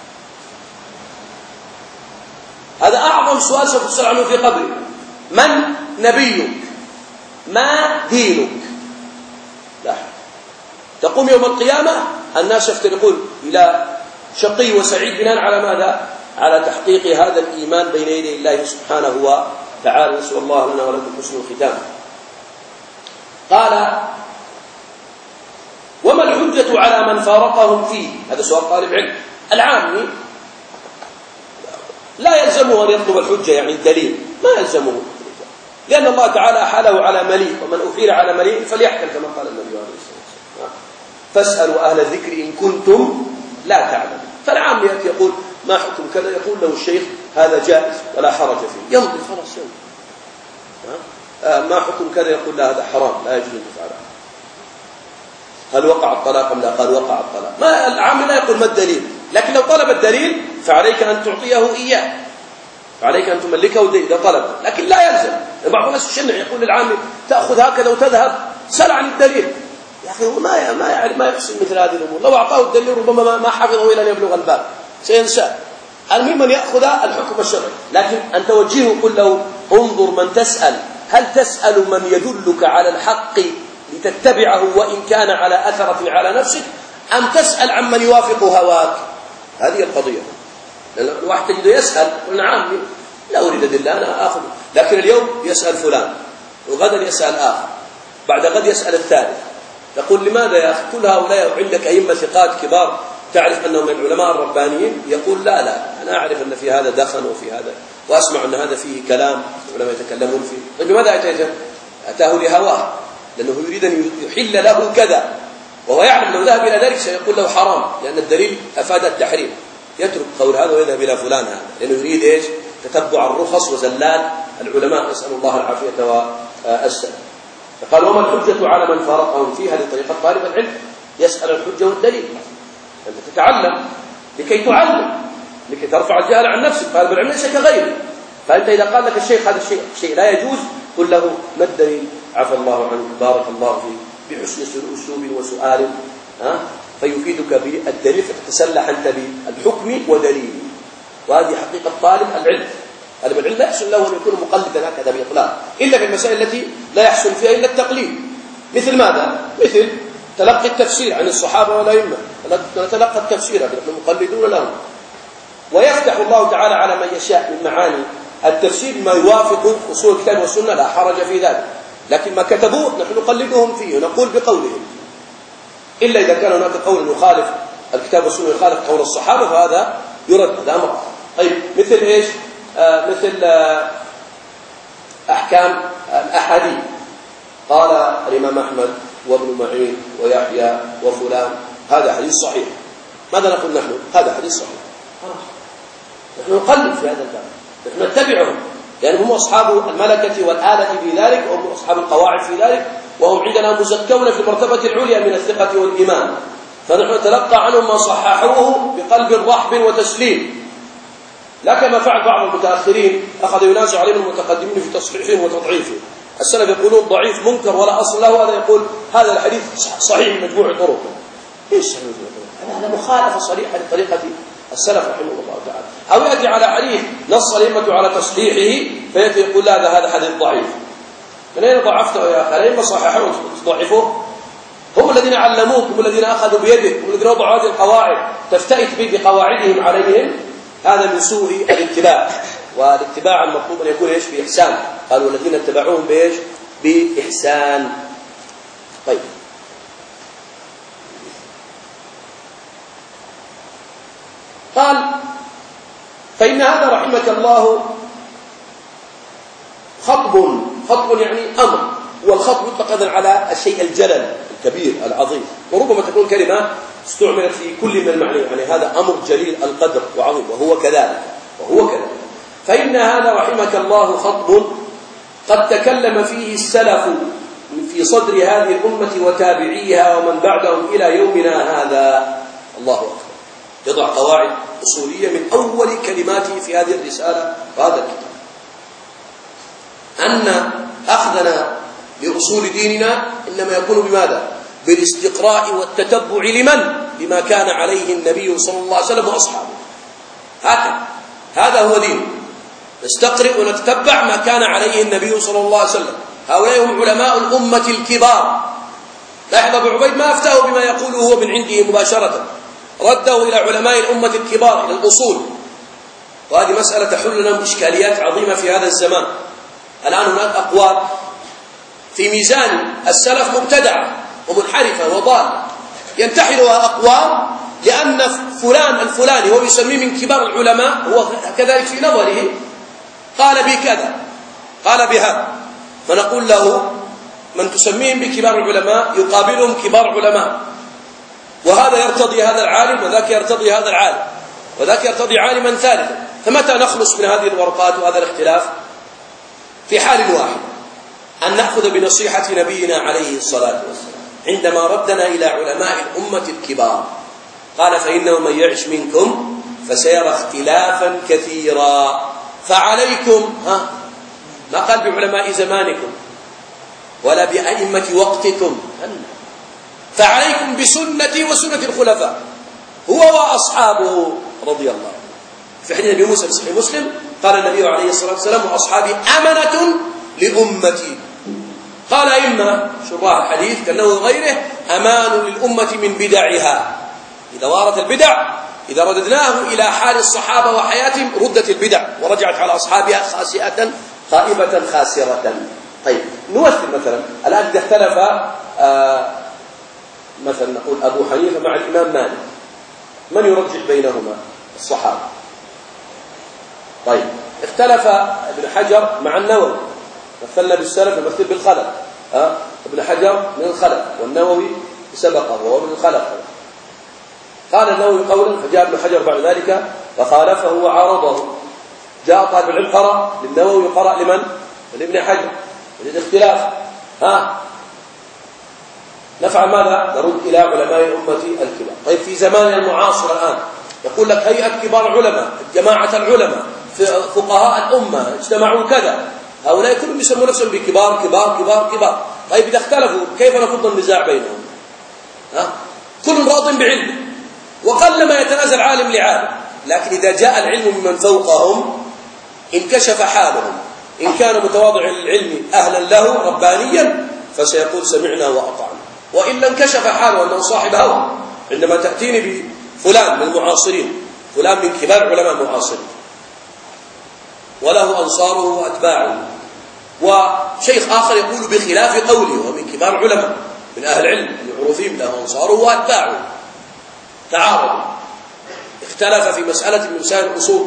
هذا أعظم سؤال سوف تسأل عنه في قبرك. من نبيك؟ ما دينك؟ لا. تقوم يوم القيامة الناس يفترقون إلى شقي وسعيد بناء على ماذا؟ على تحقيق هذا الإيمان بين يدي الله سبحانه وتعالى. نسأل الله لنا ولكم حسن الختام. قال وما الحجة على من فارقهم فيه؟ هذا سؤال طالب علم. العامي لا يلزمه أن يطلب الحجة، يعني الدليل ما يلزمه، لأن الله تعالى أحاله على مليء، ومن أحيل على مليء فليحكم كما قال النبي عليه الصلاة والسلام. فاسألوا أهل الذكر إن كنتم لا تعلمون. فالعام يأتي يقول ما حكم كذا، يقول له الشيخ هذا جائز ولا حرج فيه، يمضي خلاص يمضي. ما حكم كذا، يقول لا هذا حرام لا يجوز تفعله. هل وقع الطلاق أم لا؟ قال وقع الطلاق. ما العام لا يقول ما الدليل، لكن لو طلب الدليل فعليك أن تعطيه إياه، فعليك أن تملكه إذا طلب، لكن لا يلزم. بعض الناس يشنع يقول للعام تأخذ هكذا وتذهب، سل عن الدليل. يا أخي ما ما يعني ما يحسن مثل هذه الأمور. لو أعطاه الدليل ربما ما حفظه إلى أن يبلغ الباب، سينسى. المهم أن يأخذ الحكم الشرعي، لكن أن توجهه قل له انظر من تسأل، هل تسأل من يدلك على الحق لتتبعه وإن كان على أثرة على نفسك، أم تسأل عن من يوافق هواك؟ هذه القضية. الواحد تجده يسأل قل نعم لا أريد أدلة أنا آخذ، لكن اليوم يسأل فلان وغدا يسأل آخر، بعد غد يسأل الثالث، يقول لماذا يا أخي كل هؤلاء عندك أئمة ثقات كبار تعرف أنهم من العلماء الربانيين؟ يقول لا لا أنا أعرف أن في هذا دخن وفي هذا، وأسمع أن هذا فيه كلام العلماء يتكلمون فيه. طيب لماذا أتيته؟ أتاه لهواه، لأنه يريد أن يحل له كذا، وهو يعلم لو ذهب إلى ذلك سيقول له حرام، لأن الدليل أفاد التحريم. يترك قول هذا ويذهب إلى فلان هذا، لأنه يريد إيش؟ تتبع الرخص وزلال العلماء، نسأل الله العافية والسلام. فقال وما الحجة على من فارقهم فيها لطريقة طالب العلم؟ يسأل الحجة والدليل. أنت تتعلم لكي تعلم، لكي ترفع الجهل عن نفسك. طالب العلم ليس كغيره، فأنت إذا قال لك الشيخ هذا الشيء شيء لا يجوز، قل له ما الدليل؟ عفى الله عنك بارك الله فيك، بحسن أسلوب وسؤال ها فيفيدك بالدليل، فتتسلح أنت بالحكم ودليل. وهذه حقيقة طالب العلم. طالب العلم لا يحسن له أن يكون مقلدا هكذا بإطلاق، إلا في المسائل التي لا يحسن فيها إلا التقليد. مثل ماذا؟ مثل تلقي التفسير عن الصحابة والأئمة، نتلقى التفسير نحن مقلدون لهم. ويفتح الله تعالى على من يشاء من معاني التفسير ما يوافق أصول الكتاب والسنة، لا حرج في ذلك، لكن ما كتبوه نحن نقلدهم فيه ونقول بقولهم، إلا إذا كان هناك قول يخالف الكتاب والسنة يخالف قول الصحابة فهذا يرد، هذا أمر. طيب مثل إيش؟ آه مثل آه أحكام الأحاديث. قال الإمام أحمد وابن معين ويحيى وفلان هذا حديث صحيح، ماذا نقول نحن؟ هذا حديث صحيح، نحن نقلد في هذا الباب، نحن نتبعهم، لأن هم أصحاب الملكة والآلة في ذلك، وهم أصحاب القواعد في ذلك، وهم عندنا مزكون في المرتبة العليا من الثقة والإيمان، فنحن نتلقى عنهم ما صححوه بقلب رحب وتسليم، لا كما فعل بعض المتأخرين أخذ ينازع عليهم المتقدمين في تصحيحهم وتضعيفهم. السلف يقولون ضعيف منكر ولا أصل له، هذا يقول هذا الحديث صحيح من مجموع طرقه. ايش هذا؟ مخالفة صريحة لطريقة السلف رحمه الله تعالى. أو يأتي على حديث نص الأئمة على تصحيحه فيأتي يقول لا هذا حديث ضعيف. من أين ضعفته يا أخي؟ الأئمة صححوه ضعفوه، هم الذين علموك، هم الذين أخذوا بيدك، هم الذين وضعوا هذه القواعد تفتئت بقواعدهم عليهم. هذا من سوء الاتباع، والاتباع المطلوب أن يكون إيش؟ بإحسان. قالوا الذين اتبعوهم بإيش؟ بإحسان. طيب قال فإن هذا رحمك الله خطب، خطب يعني أمر، والخطب يطلق على الشيء الجلل الكبير العظيم، وربما تكون كلمة استعملت في كل من المعنى، يعني هذا أمر جليل القدر وعظيم، وهو كذلك وهو كذلك. فإن هذا رحمك الله خطب قد تكلم فيه السلف في صدر هذه الأمة وتابعيها ومن بعدهم إلى يومنا هذا. الله أكبر. يضع قواعد أصولية من أول كلماته في هذه الرسالة وهذا الكتاب، أن أخذنا لأصول ديننا إنما يكون بماذا؟ بالاستقراء والتتبع لمن؟ لما كان عليه النبي صلى الله عليه وسلم وأصحابه. هكذا هذا هو دين، نستقرئ ونتتبع ما كان عليه النبي صلى الله عليه وسلم. هؤلاء هم علماء الأمة الكبار. لاحظ أبو عبيد ما أفتاه بما يقوله هو من عنده مباشرة، رده إلى علماء الأمة الكبار، إلى الأصول. وهذه مسألة تحل لنا إشكاليات عظيمة في هذا الزمان. الآن هناك أقوال في ميزان السلف مبتدعة ومنحرفة وضالة، ينتحلها أقوام لأن فلان الفلاني هو يسميه من كبار العلماء، هو كذلك في نظره قال بكذا قال بهذا، فنقول له من تسميهم بكبار العلماء يقابلهم كبار علماء، وهذا يرتضي هذا العالم وذاك يرتضي هذا العالم وذاك يرتضي عالما ثالثا. فمتى نخلص من هذه الورقات وهذا الاختلاف؟ في حال واحد، أن نأخذ بنصيحة نبينا عليه الصلاة والسلام عندما ردنا إلى علماء الأمة الكبار. قال فإنه من يعش منكم فسيرى اختلافا كثيرا فعليكم، ها ما قال بعلماء زمانكم ولا بأئمة وقتكم، فعليكم بسنتي وسنة الخلفاء هو وأصحابه رضي الله عنه. في حديث أبي موسى في صحيح مسلم قال النبي عليه الصلاة والسلام وأصحابي أمنة لأمتي. قال إما شراح الحديث كأنه غيره أمان للأمة من بدعها. إذا وارت البدع إذا رددناه إلى حال الصحابة وحياتهم ردت البدع ورجعت على أصحابها خاسئة خائبة خاسرة. طيب نمثل مثلا الآن إذا اختلف آه مثلا نقول أبو حنيفة مع الإمام مالك، من يرجح بينهما؟ الصحابة. طيب اختلف ابن حجر مع النووي، مثلنا بالسلف نمثل بالخلف، ها ابن حجر من الخلف والنووي سبقه وهو من الخلف. قال النووي قولا فجاء ابن حجر بعد ذلك فخالفه وعارضه، جاء طالب العلم قرأ للنووي قرأ لمن؟ لابن حجر، وجد اختلاف. ها نفعل ماذا؟ نرد إلى علماء الأمة الكبار. طيب في زماننا المعاصر الآن يقول لك هيئة كبار العلماء، جماعة العلماء، فقهاء الأمة اجتمعوا كذا، هؤلاء كلهم يسمون نفسهم بكبار كبار كبار كبار. طيب إذا اختلفوا كيف نفض النزاع بينهم؟ ها كل راض بعلمه، وقل ما يتنازل عالم لعالم، لكن إذا جاء العلم ممن فوقهم انكشف حالهم. إن كان متواضع العلم أهلا له ربانيا فسيقول سمعنا وأطعنا، وإلا انكشف حاله أنه صاحب هوى. عندما تأتيني بفلان من المعاصرين، فلان من كبار علماء المعاصرين وله أنصاره وأتباعه، وشيخ آخر يقول بخلاف قوله ومن كبار علماء من أهل العلم المعروفين له أنصاره وأتباعه، تعارضوا اختلف في مسألة من مسائل الأصول،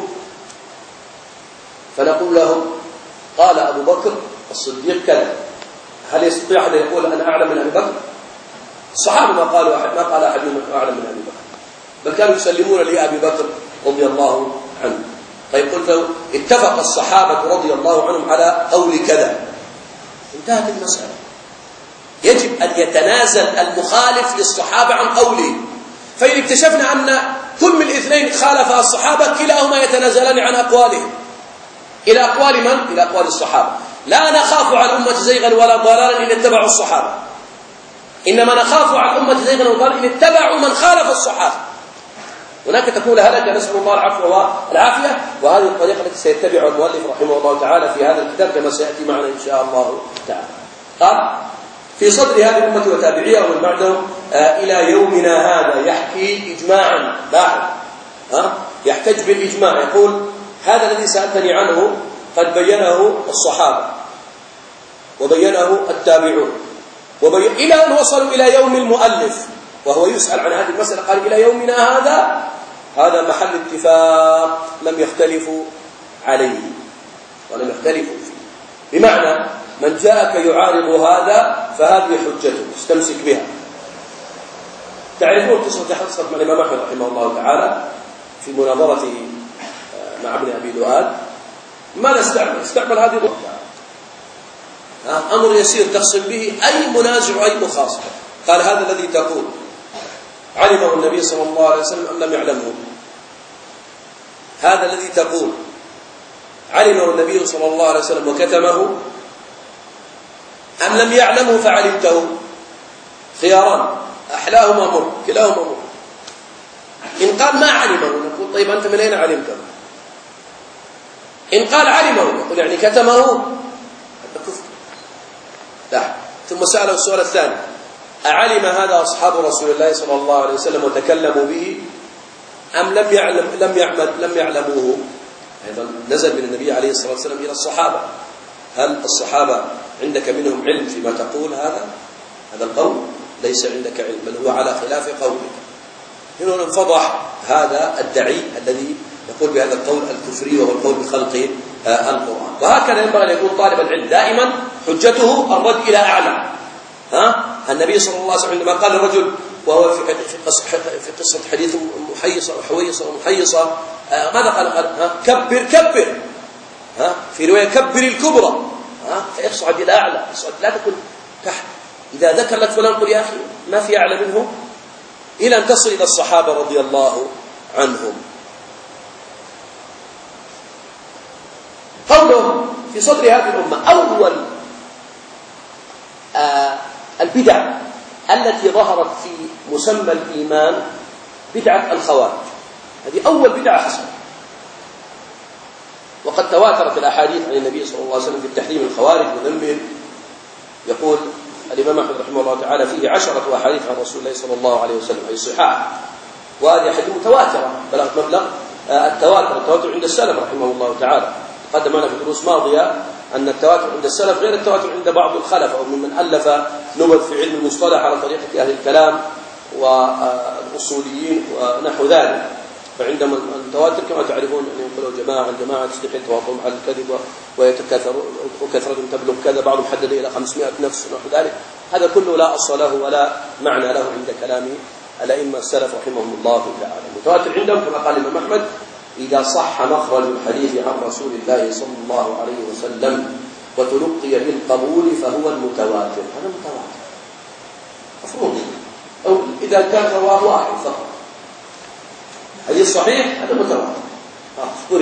فنقول له قال أبو بكر الصديق كذا، هل يستطيع أن يقول أنا أعلم من أبي بكر؟ الصحابة ما قالوا أحد، ما قال أحد منهم أعلم من أبي بكر، بل كانوا يسلمون لأبي بكر رضي الله عنه. طيب قلت له اتفق الصحابة رضي الله عنهم على قول كذا، انتهت المسألة. يجب أن يتنازل المخالف للصحابة عن قوله، فإن اكتشفنا أن كل من الاثنين خالف الصحابة كلاهما يتنازلان عن أقوالهم إلى أقوال من؟ إلى أقوال الصحابة. لا نخاف على الأمة زيغا ولا ضلالا إن اتبعوا الصحابة، إنما نخاف على الأمة زيغا وضلالا إن اتبعوا من خالف الصحابة. هناك تكون هلكة، نسأل الله العفو والعافية، وهذه الطريقة التي سيتبعها المؤلف رحمه الله تعالى في هذا الكتاب كما سيأتي معنا إن شاء الله تعالى. قال في صدر هذه الأمة وتابعيها ومن بعدهم آه إلى يومنا هذا يحكي إجماعا باحث، ها يحتج بالإجماع، يقول هذا الذي سألتني عنه قد بينه الصحابة وبينه التابعون وبين إلى أن وصلوا إلى يوم المؤلف وهو يسأل عن هذه المسألة، قال إلى يومنا هذا هذا محل اتفاق لم يختلفوا عليه ولم يختلفوا فيه. بمعنى من جاءك يعارض هذا فهذه حجته استمسك بها. تعرفون قصة حصلت مع الإمام أحمد رحمه الله تعالى في مناظرته مع ابن أبي دؤاد. ماذا استعمل؟ استعمل هذه الرؤية، أمر يسير تقصد به أي منازع أي مخاصم. قال هذا الذي تقول علمه النبي صلى الله عليه وسلم أم لم يعلمه؟ هذا الذي تقول علمه النبي صلى الله عليه وسلم وكتمه أم لم يعلمه فعلمته؟ خياران أحلاهما مر، كلاهما مر. إن قال ما علمه نقول طيب أنت من أين علمته؟ إن قال علمه نقول يعني كتمه، هذا كفر. لا. ثم سأله السؤال الثاني أعلم هذا أصحاب رسول الله صلى الله عليه وسلم وتكلموا به أم لم يعلم لم يعمل لم يعلموه؟ أيضا نزل من النبي عليه الصلاة والسلام إلى الصحابة، هل الصحابة عندك منهم علم فيما تقول هذا؟ هذا القول ليس عندك علم بل هو على خلاف قولك. هنا انفضح هذا الدعي الذي يقول بهذا القول الكفري وهو القول بخلق القرآن. وهكذا ينبغي أن يكون طالب العلم دائما حجته الرد إلى أعلى. ها النبي صلى الله عليه وسلم عندما قال الرجل وهو في في قصة حديث محيصة وحويصة ومحيصة ماذا قال؟ قال ها كبر كبر، ها في رواية كبر الكبرى، ها فيصعد إلى أعلى، يصعد لا تكن تحت. إذا ذكر لك فلان قل يا أخي ما في أعلى منه، إلى أن تصل إلى الصحابة رضي الله عنهم. قوله في صدر هذه الأمة أول آه البدع التي ظهرت في مسمى الإيمان بدعة الخوارج، هذه أول بدعة حصلت، وقد تواترت الأحاديث عن النبي صلى الله عليه وسلم في تحريم الخوارج وذمهم. يقول الإمام أحمد رحمه الله تعالى فيه عشرة أحاديث عن رسول الله صلى الله عليه وسلم أي صحاح، وهذه أحاديث متواترة بلغت مبلغ التواتر، التواتر عند السلف رحمه الله تعالى. قدم معنا في دروس ماضية أن التواتر عند السلف غير التواتر عند بعض الخلف أو ممن ألف نبذ في علم المصطلح على طريقة أهل الكلام والأصوليين ونحو ذلك. فعندما التواتر كما تعرفون أن يقولوا جماعة الجماعة تستحيل تواطؤهم على الكذب ويتكاثر وكثرة تبلغ كذا، بعضهم حدد إلى خمسمائة نفس ونحو ذلك. هذا كله لا أصل له ولا معنى له عند كلام الأئمة السلف رحمهم الله تعالى. المتواتر عندهم كما قال الإمام أحمد إذا صح مخرج الحديث عن رسول الله صلى الله عليه وسلم وتلقي بالقبول فهو المتواتر. هذا متواتر مفروض، أو إذا كان رواه واحد فقط حديث صحيح هذا متواتر أخبرك.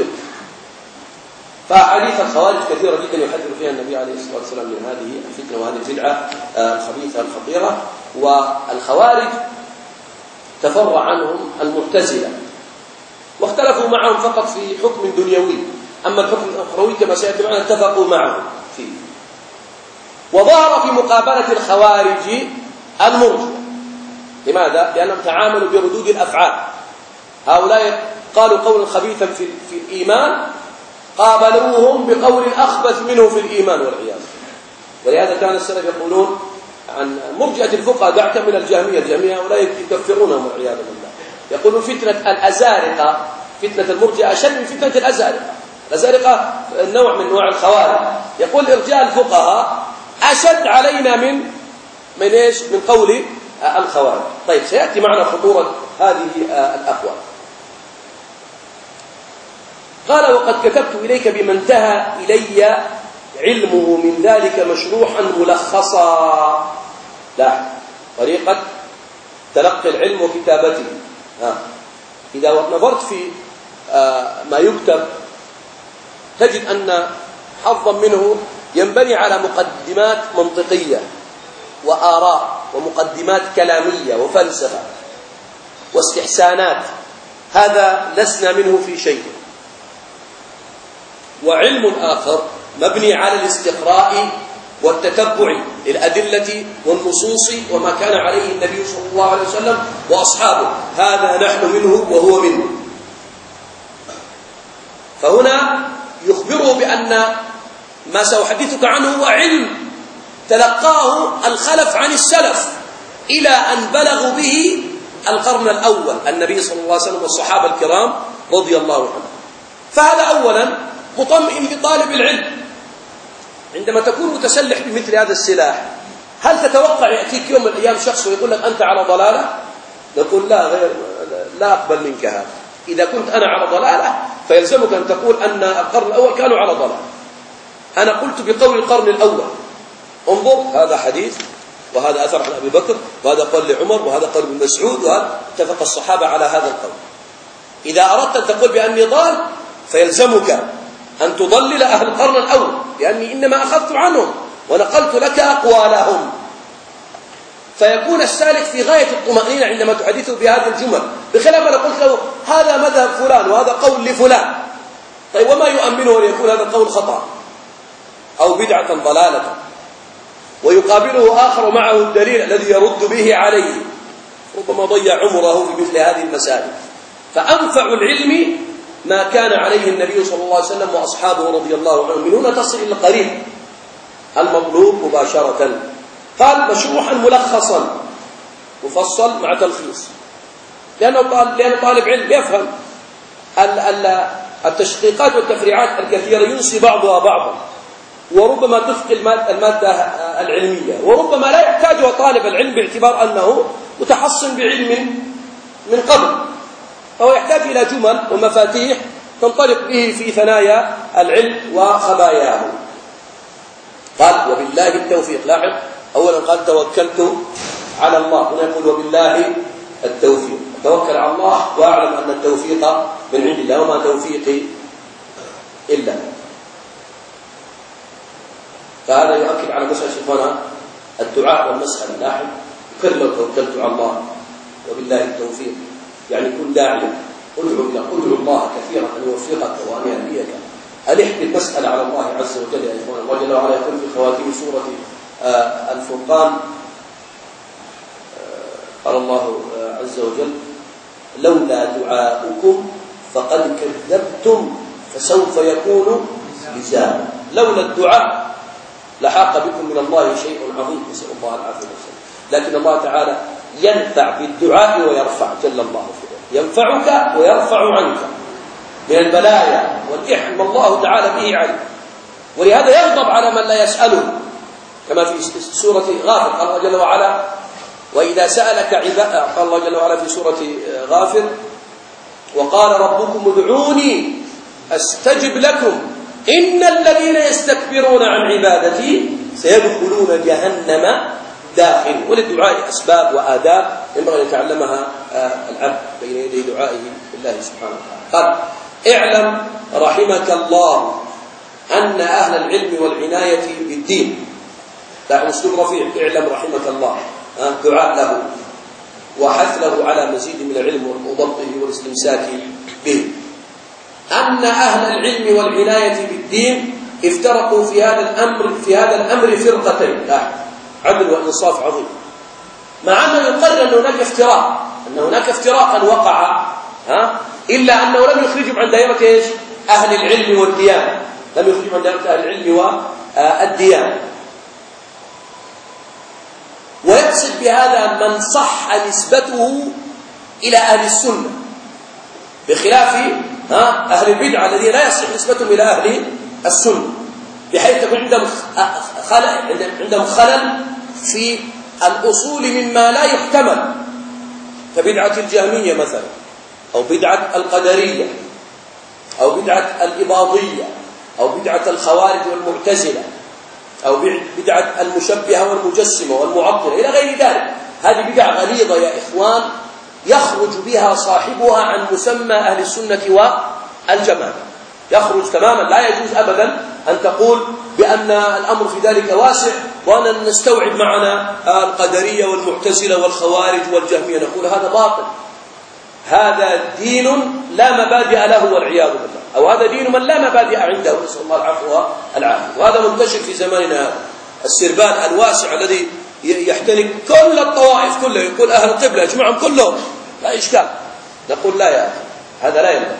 فحديث الخوارج كثيرة جدا يحذر فيها النبي عليه الصلاة والسلام من هذه الفتنة وهذه البدعة الخبيثة الخطيرة. والخوارج تفرع عنهم المعتزلة واختلفوا معهم فقط في حكم دنيوي، أما الحكم الأخروي كما سيأتي معنا اتفقوا معهم فيه. وظهر في مقابلة الخوارج المرجئة. لماذا؟ لأنهم تعاملوا بردود الأفعال. هؤلاء قالوا قولا خبيثا في, في الإيمان قابلوهم بقول أخبث منه في الإيمان والعياذ. ولهذا كان السلف يقولون عن مرجئة الفقهاء دعك من الجهمية، الجهمية هؤلاء يكفرونهم والعياذ بالله. يقولون فتنة الأزارقة، فتنة المرجئة أشد من فتنة الأزارقة. الأزارقة نوع من نوع الخوارج. يقول إرجاء الفقهاء أشد علينا من من إيش؟ من قول الخوارج. طيب سيأتي معنا خطورة هذه الأقوال. قال وقد كتبت إليك بما انتهى إلي علمه من ذلك مشروحا ملخصا. لا طريقة تلقي العلم وكتابته. ها. إذا نظرت في ما يكتب تجد أن حظا منه ينبني على مقدمات منطقية وآراء ومقدمات كلامية وفلسفة واستحسانات. هذا لسنا منه في شيء. وعلم آخر مبني على الاستقراء والتتبع للأدلة والنصوص وما كان عليه النبي صلى الله عليه وسلم وأصحابه. هذا نحن منه وهو منه. فهنا يخبره بأن ما سأحدثك عنه هو علم تلقاه الخلف عن السلف إلى أن بلغوا به القرن الأول النبي صلى الله عليه وسلم والصحابة الكرام رضي الله عنهم. فهذا أولا مطمئن لطالب العلم. عندما تكون متسلح بمثل هذا السلاح هل تتوقع يأتيك يوم من الأيام شخص ويقول لك أنت على ضلالة؟ نقول لا، غير لا أقبل منك هذا. إذا كنت أنا على ضلالة فيلزمك أن تقول أن القرن الأول كانوا على ضلالة. أنا قلت بقول القرن الأول انظر هذا حديث وهذا أثر عن أبي بكر وهذا قول لعمر وهذا قول ابن مسعود وهذا اتفق الصحابة على هذا القول. إذا أردت أن تقول بأني ضال فيلزمك أن تضلل أهل القرن الأول، لأني إنما أخذت عنهم ونقلت لك أقوالهم. فيكون السالك في غاية الطمأنينة عندما تحدثه بهذه الجمل، بخلاف أنا قلت له هذا مذهب فلان وهذا قول لفلان. طيب وما يؤمنه أن يكون هذا القول خطأ أو بدعة ضلالة، ويقابله آخر معه الدليل الذي يرد به عليه، ربما ضيع عمره في مثل هذه المسائل. فأنفع العلم ما كان عليه النبي صلى الله عليه وسلم وأصحابه رضي الله عنهم. من هنا تصل إلى القريب المطلوب مباشرة. قال مشروحا ملخصا مفصل مع تلخيص، لأنه طالب, طالب علم يفهم التشقيقات والتفريعات الكثيرة ينسي بعضها بعضا، وربما تفقد المادة العلمية، وربما لا يحتاجها طالب العلم باعتبار أنه متحصن بعلم من قبل، فهو يحتاج إلى جمل ومفاتيح تنطلق به في ثنايا العلم وخباياه. قال وبالله التوفيق. لاحظ أولا قال توكلت على الله، هنا يقول وبالله التوفيق. توكل على الله وأعلم أن التوفيق من عند الله وما توفيقي إلا. فهذا يؤكد على مسألة شيخنا الدعاء والمسألة. لاحظ كلمة توكلت على الله وبالله التوفيق، يعني كن داعيا ادعو إلى ادعو الله كثيرا أن يوفقك وأن يهديك. ألح بالمسألة على الله عز وجل يا إخوان. الله جل وعلا يقول في خواتيم سورة آه الفرقان آه قال الله آه عز وجل لولا دعاؤكم فقد كذبتم فسوف يكون لزاما. لولا الدعاء لحاق بكم من الله شيء عظيم، نسأل الله العافية والسلام. لكن الله تعالى ينفع بالدعاء ويرفع، جل الله فيه، ينفعك ويرفع عنك من البلايا والإحم الله تعالى به عنك. ولهذا يغضب على من لا يسأله، كما في سورة غافر قال الله جل وعلا: وإذا سألك عباد، قال الله جل وعلا في سورة غافر: وقال ربكم ادعوني أستجب لكم إن الذين يستكبرون عن عبادتي سيدخلون جهنم داخل. وللدعاء أسباب وآداب ينبغي أن يتعلمها العبد بين يدي دعائه بالله سبحانه وتعالى. قال: اعلم رحمك الله أن أهل العلم والعناية بالدين، لا أسلوب رفيع، اعلم رحمك الله، دعاء له وحث له على مزيد من العلم وضبطه والاستمساك به. أن أهل العلم والعناية بالدين افترقوا في هذا الأمر في هذا الأمر فرقتين، لا عدل وإنصاف عظيم، مع أنه يقرر أن هناك افتراق، أن هناك افتراقا وقع، ها إلا أنه لم يخرجهم عن دائرة إيش؟ أهل العلم والديانة، لم يخرجهم عن دائرة أهل العلم والديانة. ويقصد بهذا من صح نسبته إلى أهل السنة، بخلاف ها أهل البدعة الذين لا يصح نسبتهم إلى أهل السنة، بحيث تكون عندهم خلل عندهم خلل في الأصول مما لا يحتمل، كبدعة الجهمية مثلا، أو بدعة القدرية، أو بدعة الإباضية، أو بدعة الخوارج والمعتزلة، أو بدعة المشبهة والمجسمة والمعطلة إلى غير ذلك. هذه بدع غليظة يا إخوان، يخرج بها صاحبها عن مسمى أهل السنة والجماعة، يخرج تماما. لا يجوز أبدا أن تقول بأن الأمر في ذلك واسع وأن نستوعب معنا القدرية والمعتزلة والخوارج والجهمية، نقول هذا باطل، هذا دين لا مبادئ له والعياذ بالله، أو هذا دين من لا مبادئ عنده، نسأل الله العفو والعافية. وهذا منتشر في زماننا هذا، السربال الواسع الذي يحترق كل الطوائف كلها، يقول أهل القبلة يجمعهم كلهم، لا إشكال. نقول لا يا أخي، هذا لا ينبغي.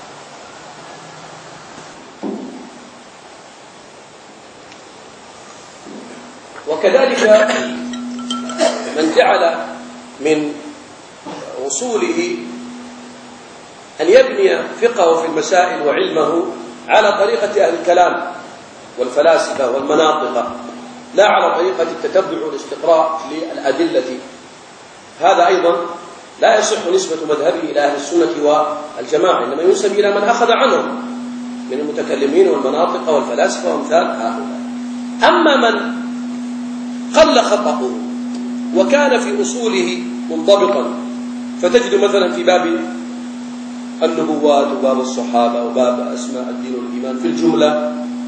وكذلك من جعل من وصوله أن يبني فقهه في المسائل وعلمه على طريقة أهل الكلام والفلاسفة والمناطق، لا على طريقة التتبع والاستقراء للأدلة، هذا أيضا لا يصح نسبة مذهبه إلى أهل السنة والجماعة، إنما ينسب إلى من أخذ عنهم من المتكلمين والمناطق والفلاسفة وأمثال هؤلاء. أما من قل خطأه وكان في أصوله منضبطا، فتجد مثلا في باب النبوات وباب الصحابة وباب أسماء الدين والإيمان في الجملة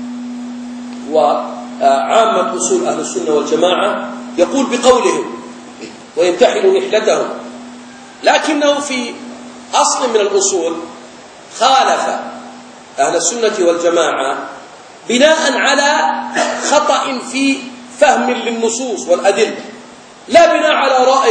وعامة أصول أهل السنة والجماعة يقول بقولهم ويمتحن نحلتهم، لكنه في أصل من الأصول خالف أهل السنة والجماعة بناء على خطأ في فهم للنصوص والأدلة، لا بناء على رأي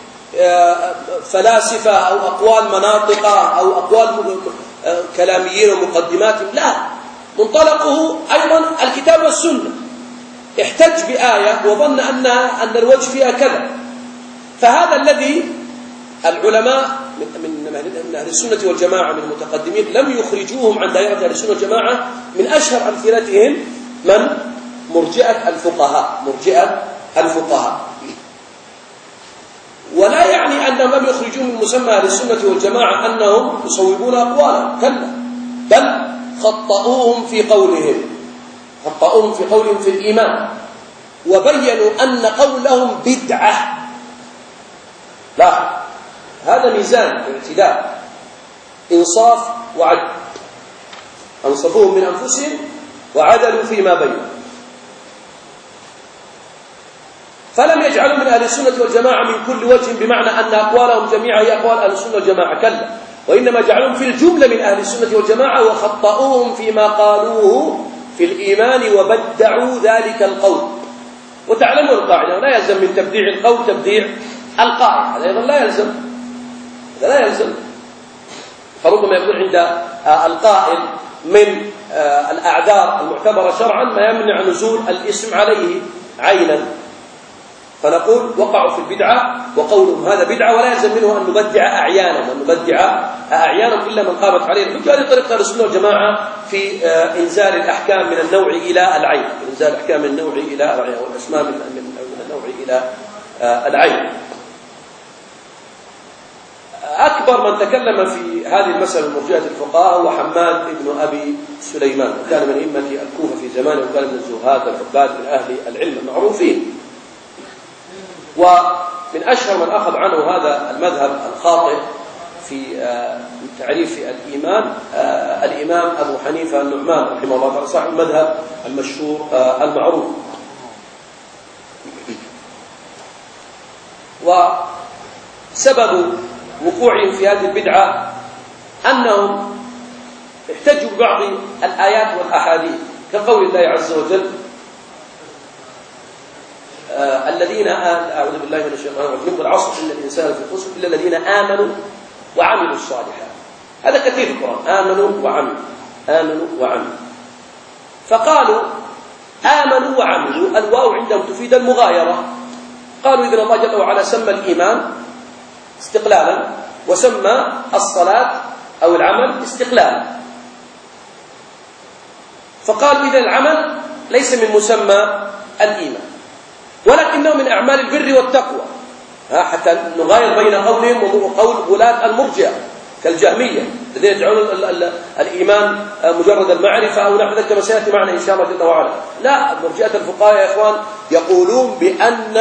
فلاسفة أو أقوال مناطقة أو أقوال كلاميين ومقدمات، لا، منطلقه أيضا الكتاب والسنة. احتج بآية وظن أنها أن الوجه فيها كذا، فهذا الذي العلماء من أهل السنة والجماعة من المتقدمين لم يخرجوهم عن دائرة أهل السنة والجماعة. من أشهر أمثلتهم من مرجئة الفقهاء، مرجئة الفقهاء. ولا يعني أنهم لم يخرجوا من مسمى أهل السنة والجماعة أنهم يصوبون أقوالهم، كلا، بل خطأوهم في قولهم، خطأوهم في قولهم في الإيمان، وبينوا أن قولهم بدعة. لا، هذا ميزان اعتدال، إنصاف وعدل، أنصفوهم من أنفسهم وعدلوا فيما بينهم، فلم يجعلوا من أهل السنة والجماعة من كل وجه بمعنى أن أقوالهم جميعا هي أقوال أهل السنة والجماعة، كلا، وإنما جعلهم في الجملة من أهل السنة والجماعة، وخطأوهم فيما قالوه في الإيمان وبدعوا ذلك القول. وتعلموا القاعدة، لا يلزم من تبديع القول تبديع القائل، هذا أيضا لا يلزم، هذا لا يلزم. فربما يكون عند القائل من الأعذار المعتبرة شرعا ما يمنع نزول الاسم عليه عينا، فنقول وقعوا في البدعة وقولهم هذا بدعة، ولا يلزم منه أن نبدع أعيانا أن نبدع أعيانا إلا من قامت عليه الحجة. هذه طريقة السنة والجماعة في إنزال الأحكام من النوع إلى العين، إنزال الأحكام من النوع إلى العين، والأسماء من النوع إلى العين. أكبر من تكلم في هذه المسألة من مرجئة الفقهاء هو حماد بن أبي سليمان، وكان من أئمة الكوفة في زمانه، وكان من الزهاد والعباد من أهل العلم المعروفين. ومن أشهر من أخذ عنه هذا المذهب الخاطئ في تعريف الإيمان الإمام أبو حنيفة النعمان رحمه الله تعالى، صاحب المذهب المشهور المعروف. وسبب وقوعهم في هذه البدعة أنهم احتجوا ببعض الآيات والأحاديث، كقول الله عز وجل آه الذين أعوذ بالله من الشيطان الرجيم والعصر إن الإنسان في خسر إلا الذين آمنوا وعملوا الصالحات. هذا كثير في القرآن، آمنوا وعملوا آمنوا وعملوا. فقالوا آمنوا وعملوا، الواو عندهم تفيد المغايرة. قالوا إذن الله جل وعلا سمى الإيمان استقلالا وسمى الصلاة أو العمل استقلالا، فقالوا إذن العمل ليس من مسمى الإيمان ولكنه من أعمال البر والتقوى، حتى نغاير بين قولهم وقول غلاة المرجئة كالجهمية الذين يجعلون الإيمان مجرد المعرفة أو نحو ذلك كما سيأتي معنا إن شاء الله جل وعلا. لا، مرجئة الفقهاء يا إخوان يقولون بأن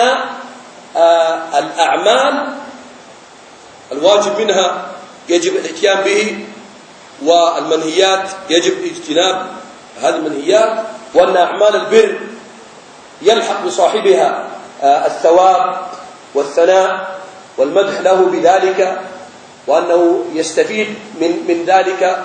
الأعمال الواجب منها يجب الاتيان به، والمنهيات يجب اجتناب هذه المنهيات، وأن أعمال البر يلحق بصاحبها الثواب والثناء والمدح له بذلك، وأنه يستفيد من من ذلك.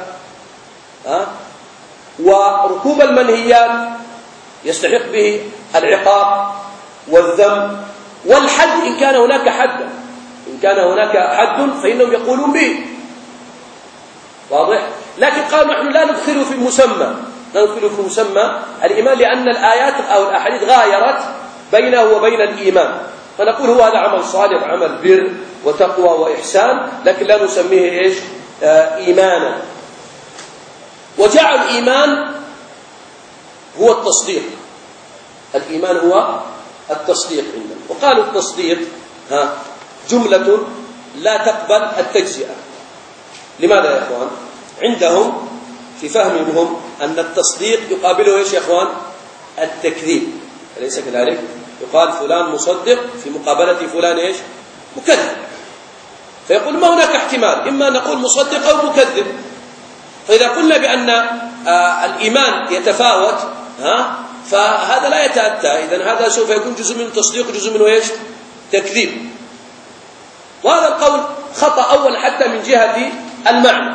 وركوب المنهيات يستحق به العقاب والذم والحد إن كان هناك حد، إن كان هناك حد فإنهم يقولون به، واضح؟ لكن قالوا نحن لا ندخل في المسمى، لا ندخل في مسمى الإيمان، لأن الآيات أو الأحاديث غايرت بينه وبين الإيمان، فنقول هو هذا عمل صالح، عمل بر وتقوى وإحسان، لكن لا نسميه إيش؟ آه إيمانا. وجعل الإيمان هو التصديق، الإيمان هو التصديق عندهم، وقالوا التصديق ها جملة لا تقبل التجزئة. لماذا يا إخوان؟ عندهم في فهمهم أن التصديق يقابله إيش يا إخوان؟ التكذيب، أليس كذلك؟ يقال فلان مصدق في مقابلة فلان إيش؟ مكذب. فيقول ما هناك احتمال، إما نقول مصدق أو مكذب. فإذا قلنا بأن آه الإيمان يتفاوت ها فهذا لا يتأتى، إذن هذا سوف يكون جزء من التصديق جزء منه إيش؟ تكذيب. وهذا القول خطأ أول حتى من جهة المعنى،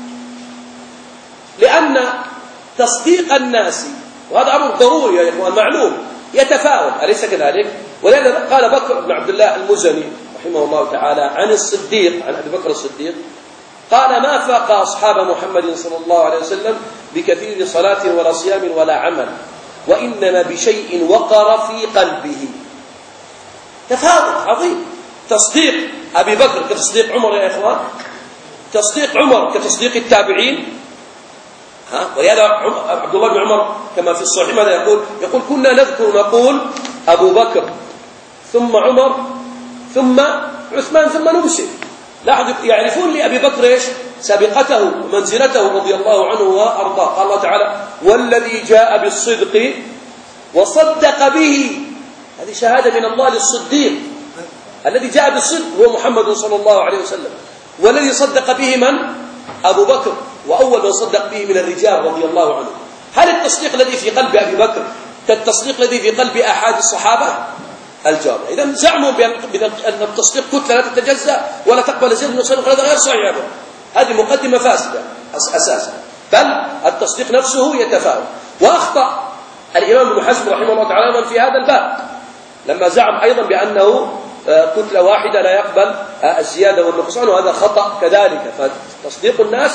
لأن تصديق الناس وهذا أمر ضروري يا إخوان معلوم يتفاوت، أليس كذلك؟ ولذا قال بكر بن عبد الله المزني رحمه الله تعالى عن الصديق، عن أبي بكر الصديق، قال ما فاق أصحاب محمد صلى الله عليه وسلم بكثير صلاة ولا صيام ولا عمل، وإنما بشيء وقر في قلبه. تفاوت عظيم. تصديق أبي بكر كتصديق عمر يا إخوان، تصديق عمر كتصديق التابعين. ها ولهذا عبد الله بن عمر كما في الصحيح ماذا يقول؟ يقول كنا نذكر نقول أبو بكر ثم عمر ثم عثمان ثم نمسك. لاحظوا يعرفون لأبي بكر إيش؟ سابقته ومنزلته رضي الله عنه وأرضاه. قال الله تعالى والذي جاء بالصدق وصدق به، هذه شهادة من الله للصديق. الذي جاء بالصدق هو محمد صلى الله عليه وسلم، والذي صدق به من؟ أبو بكر، وأول من صدق به من الرجال رضي الله عنه. هل التصديق الذي في قلب أبي بكر كالتصديق الذي في قلب أحد الصحابة؟ الجواب إذن زعموا بأن التصديق كتلة لا تتجزأ ولا تقبل زيد من صدق، هذا غير صحيح. هذه مقدمة فاسدة أساسا، بل التصديق نفسه يتفاوت. وأخطأ الإمام ابن حزم رحمه الله تعالى في هذا الباب لما زعم أيضا بأنه كتلة واحدة لا يقبل الزيادة والنقصان، وهذا خطأ كذلك. فتصديق الناس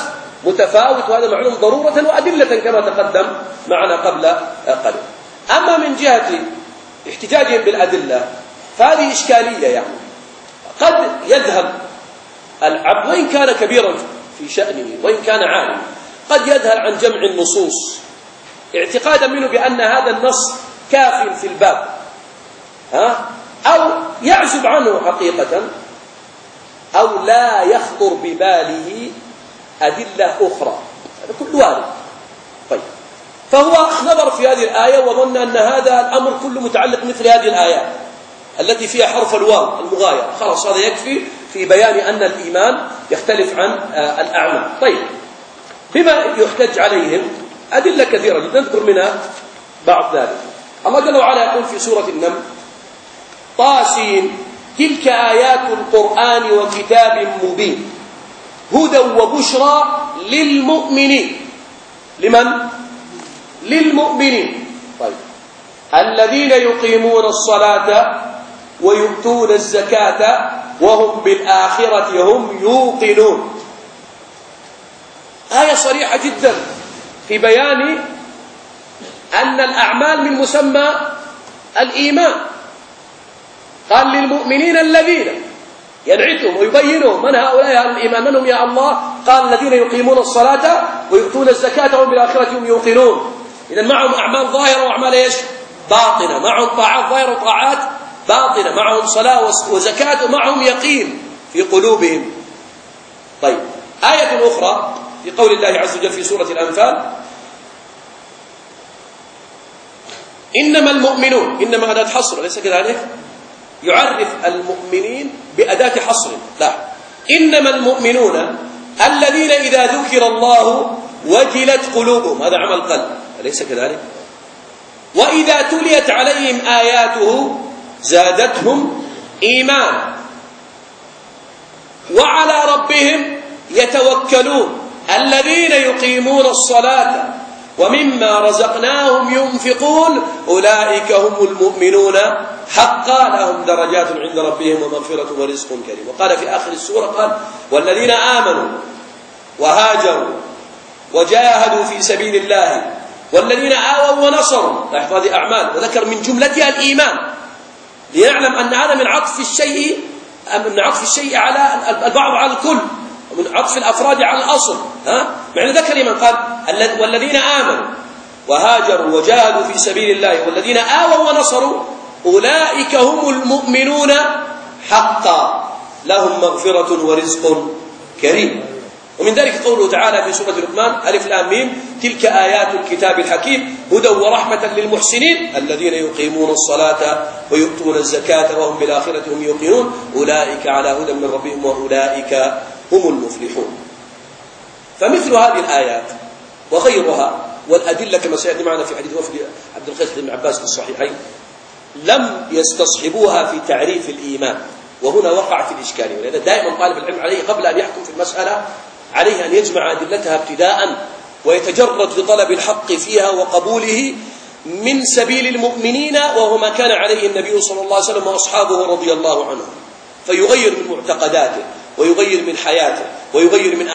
متفاوت، وهذا معلوم ضرورة وأدلة كما تقدم معنا قبل قليل. أما من جهة احتجاجهم بالأدلة فهذه إشكالية، يعني قد يذهب العبد وإن كان كبيرا في شأنه وإن كان عالما، قد يذهل عن جمع النصوص اعتقادا منه بأن هذا النص كاف في الباب، ها؟ أو يعزب عنه حقيقة، أو لا يخطر بباله أدلة أخرى، هذا كل وارد. طيب، فهو نظر في هذه الآية وظن أن هذا الأمر كله متعلق مثل هذه الآيات التي فيها حرف الواو المغاير، خلاص هذا يكفي في بيان أن الإيمان يختلف عن الأعمال. طيب، بما يحتج عليهم أدلة كثيرة جدا، نذكر منها بعض ذلك. الله جل وعلا يقول في سورة النمل: طاسين تلك آيات القرآن وكتاب مبين هدى وبشرى للمؤمنين. لمن؟ للمؤمنين. طيب، الذين يقيمون الصلاة ويؤتون الزكاة وهم بالآخرة هم يوقنون. آية صريحة جدا في بيان أن الأعمال من مسمى الإيمان. قال للمؤمنين الذين، ينعتهم ويبينهم من هؤلاء أهل الإيمان، من هم يا الله؟ قال الذين يقيمون الصلاة ويؤتون الزكاة وهم بالآخرة هم يوقنون. إذن معهم أعمال ظاهرة وأعمال إيش؟ باطنة. معهم طاعات ظاهرة وطاعات باطنة، معهم صلاة وزكاة ومعهم يقين في قلوبهم. طيب، آية أخرى في قول الله عز وجل في سورة الأنفال: إنما المؤمنون، إنما أداة حصر ليس كذلك، يعرف المؤمنين بأداة حصر، لا، إنما المؤمنون الذين إذا ذكر الله وجلت قلوبهم، هذا عمل قلب أليس كذلك؟ وإذا تليت عليهم آياته زادتهم إيمانا وعلى ربهم يتوكلون الذين يقيمون الصلاة ومما رزقناهم ينفقون أولئك هم المؤمنون حقا لهم درجات عند ربهم ومغفرة ورزق كريم. وقال في آخر السورة قال: والذين آمنوا وهاجروا وجاهدوا في سبيل الله والذين آووا ونصروا، لاحظ هذه أعمال وذكر من جملتها الإيمان، ليعلم أن هذا من عطف الشيء من عطف الشيء على البعض على الكل، ومن عطف الأفراد على الأصل. ها؟ معنى ذكر من قال والذين آمنوا وهاجروا وجاهدوا في سبيل الله والذين آووا ونصروا أولئك هم المؤمنون حقا لهم مغفرة ورزق كريم. ومن ذلك قوله تعالى في سورة لقمان: ألف لام ميم تلك آيات الكتاب الحكيم هدى ورحمة للمحسنين الذين يقيمون الصلاة ويؤتون الزكاة وهم بالآخرة هم يوقنون أولئك على هدى من ربهم وأولئك هم المفلحون. فمثل هذه الآيات وغيرها والأدلة كما سيأتي معنا في حديث وفد عبد القيس بن عباس في الصحيحين لم يستصحبوها في تعريف الإيمان، وهنا وقع في الإشكالية. ولذا دائما طالب العلم عليه قبل أن يحكم في المسألة عليه أن يجمع أدلتها ابتداء ويتجرد لطلب الحق فيها وقبوله من سبيل المؤمنين، وهو ما كان عليه النبي صلى الله عليه وسلم وأصحابه رضي الله عنهم، فيغير من معتقداته ويغير من حياته ويغير من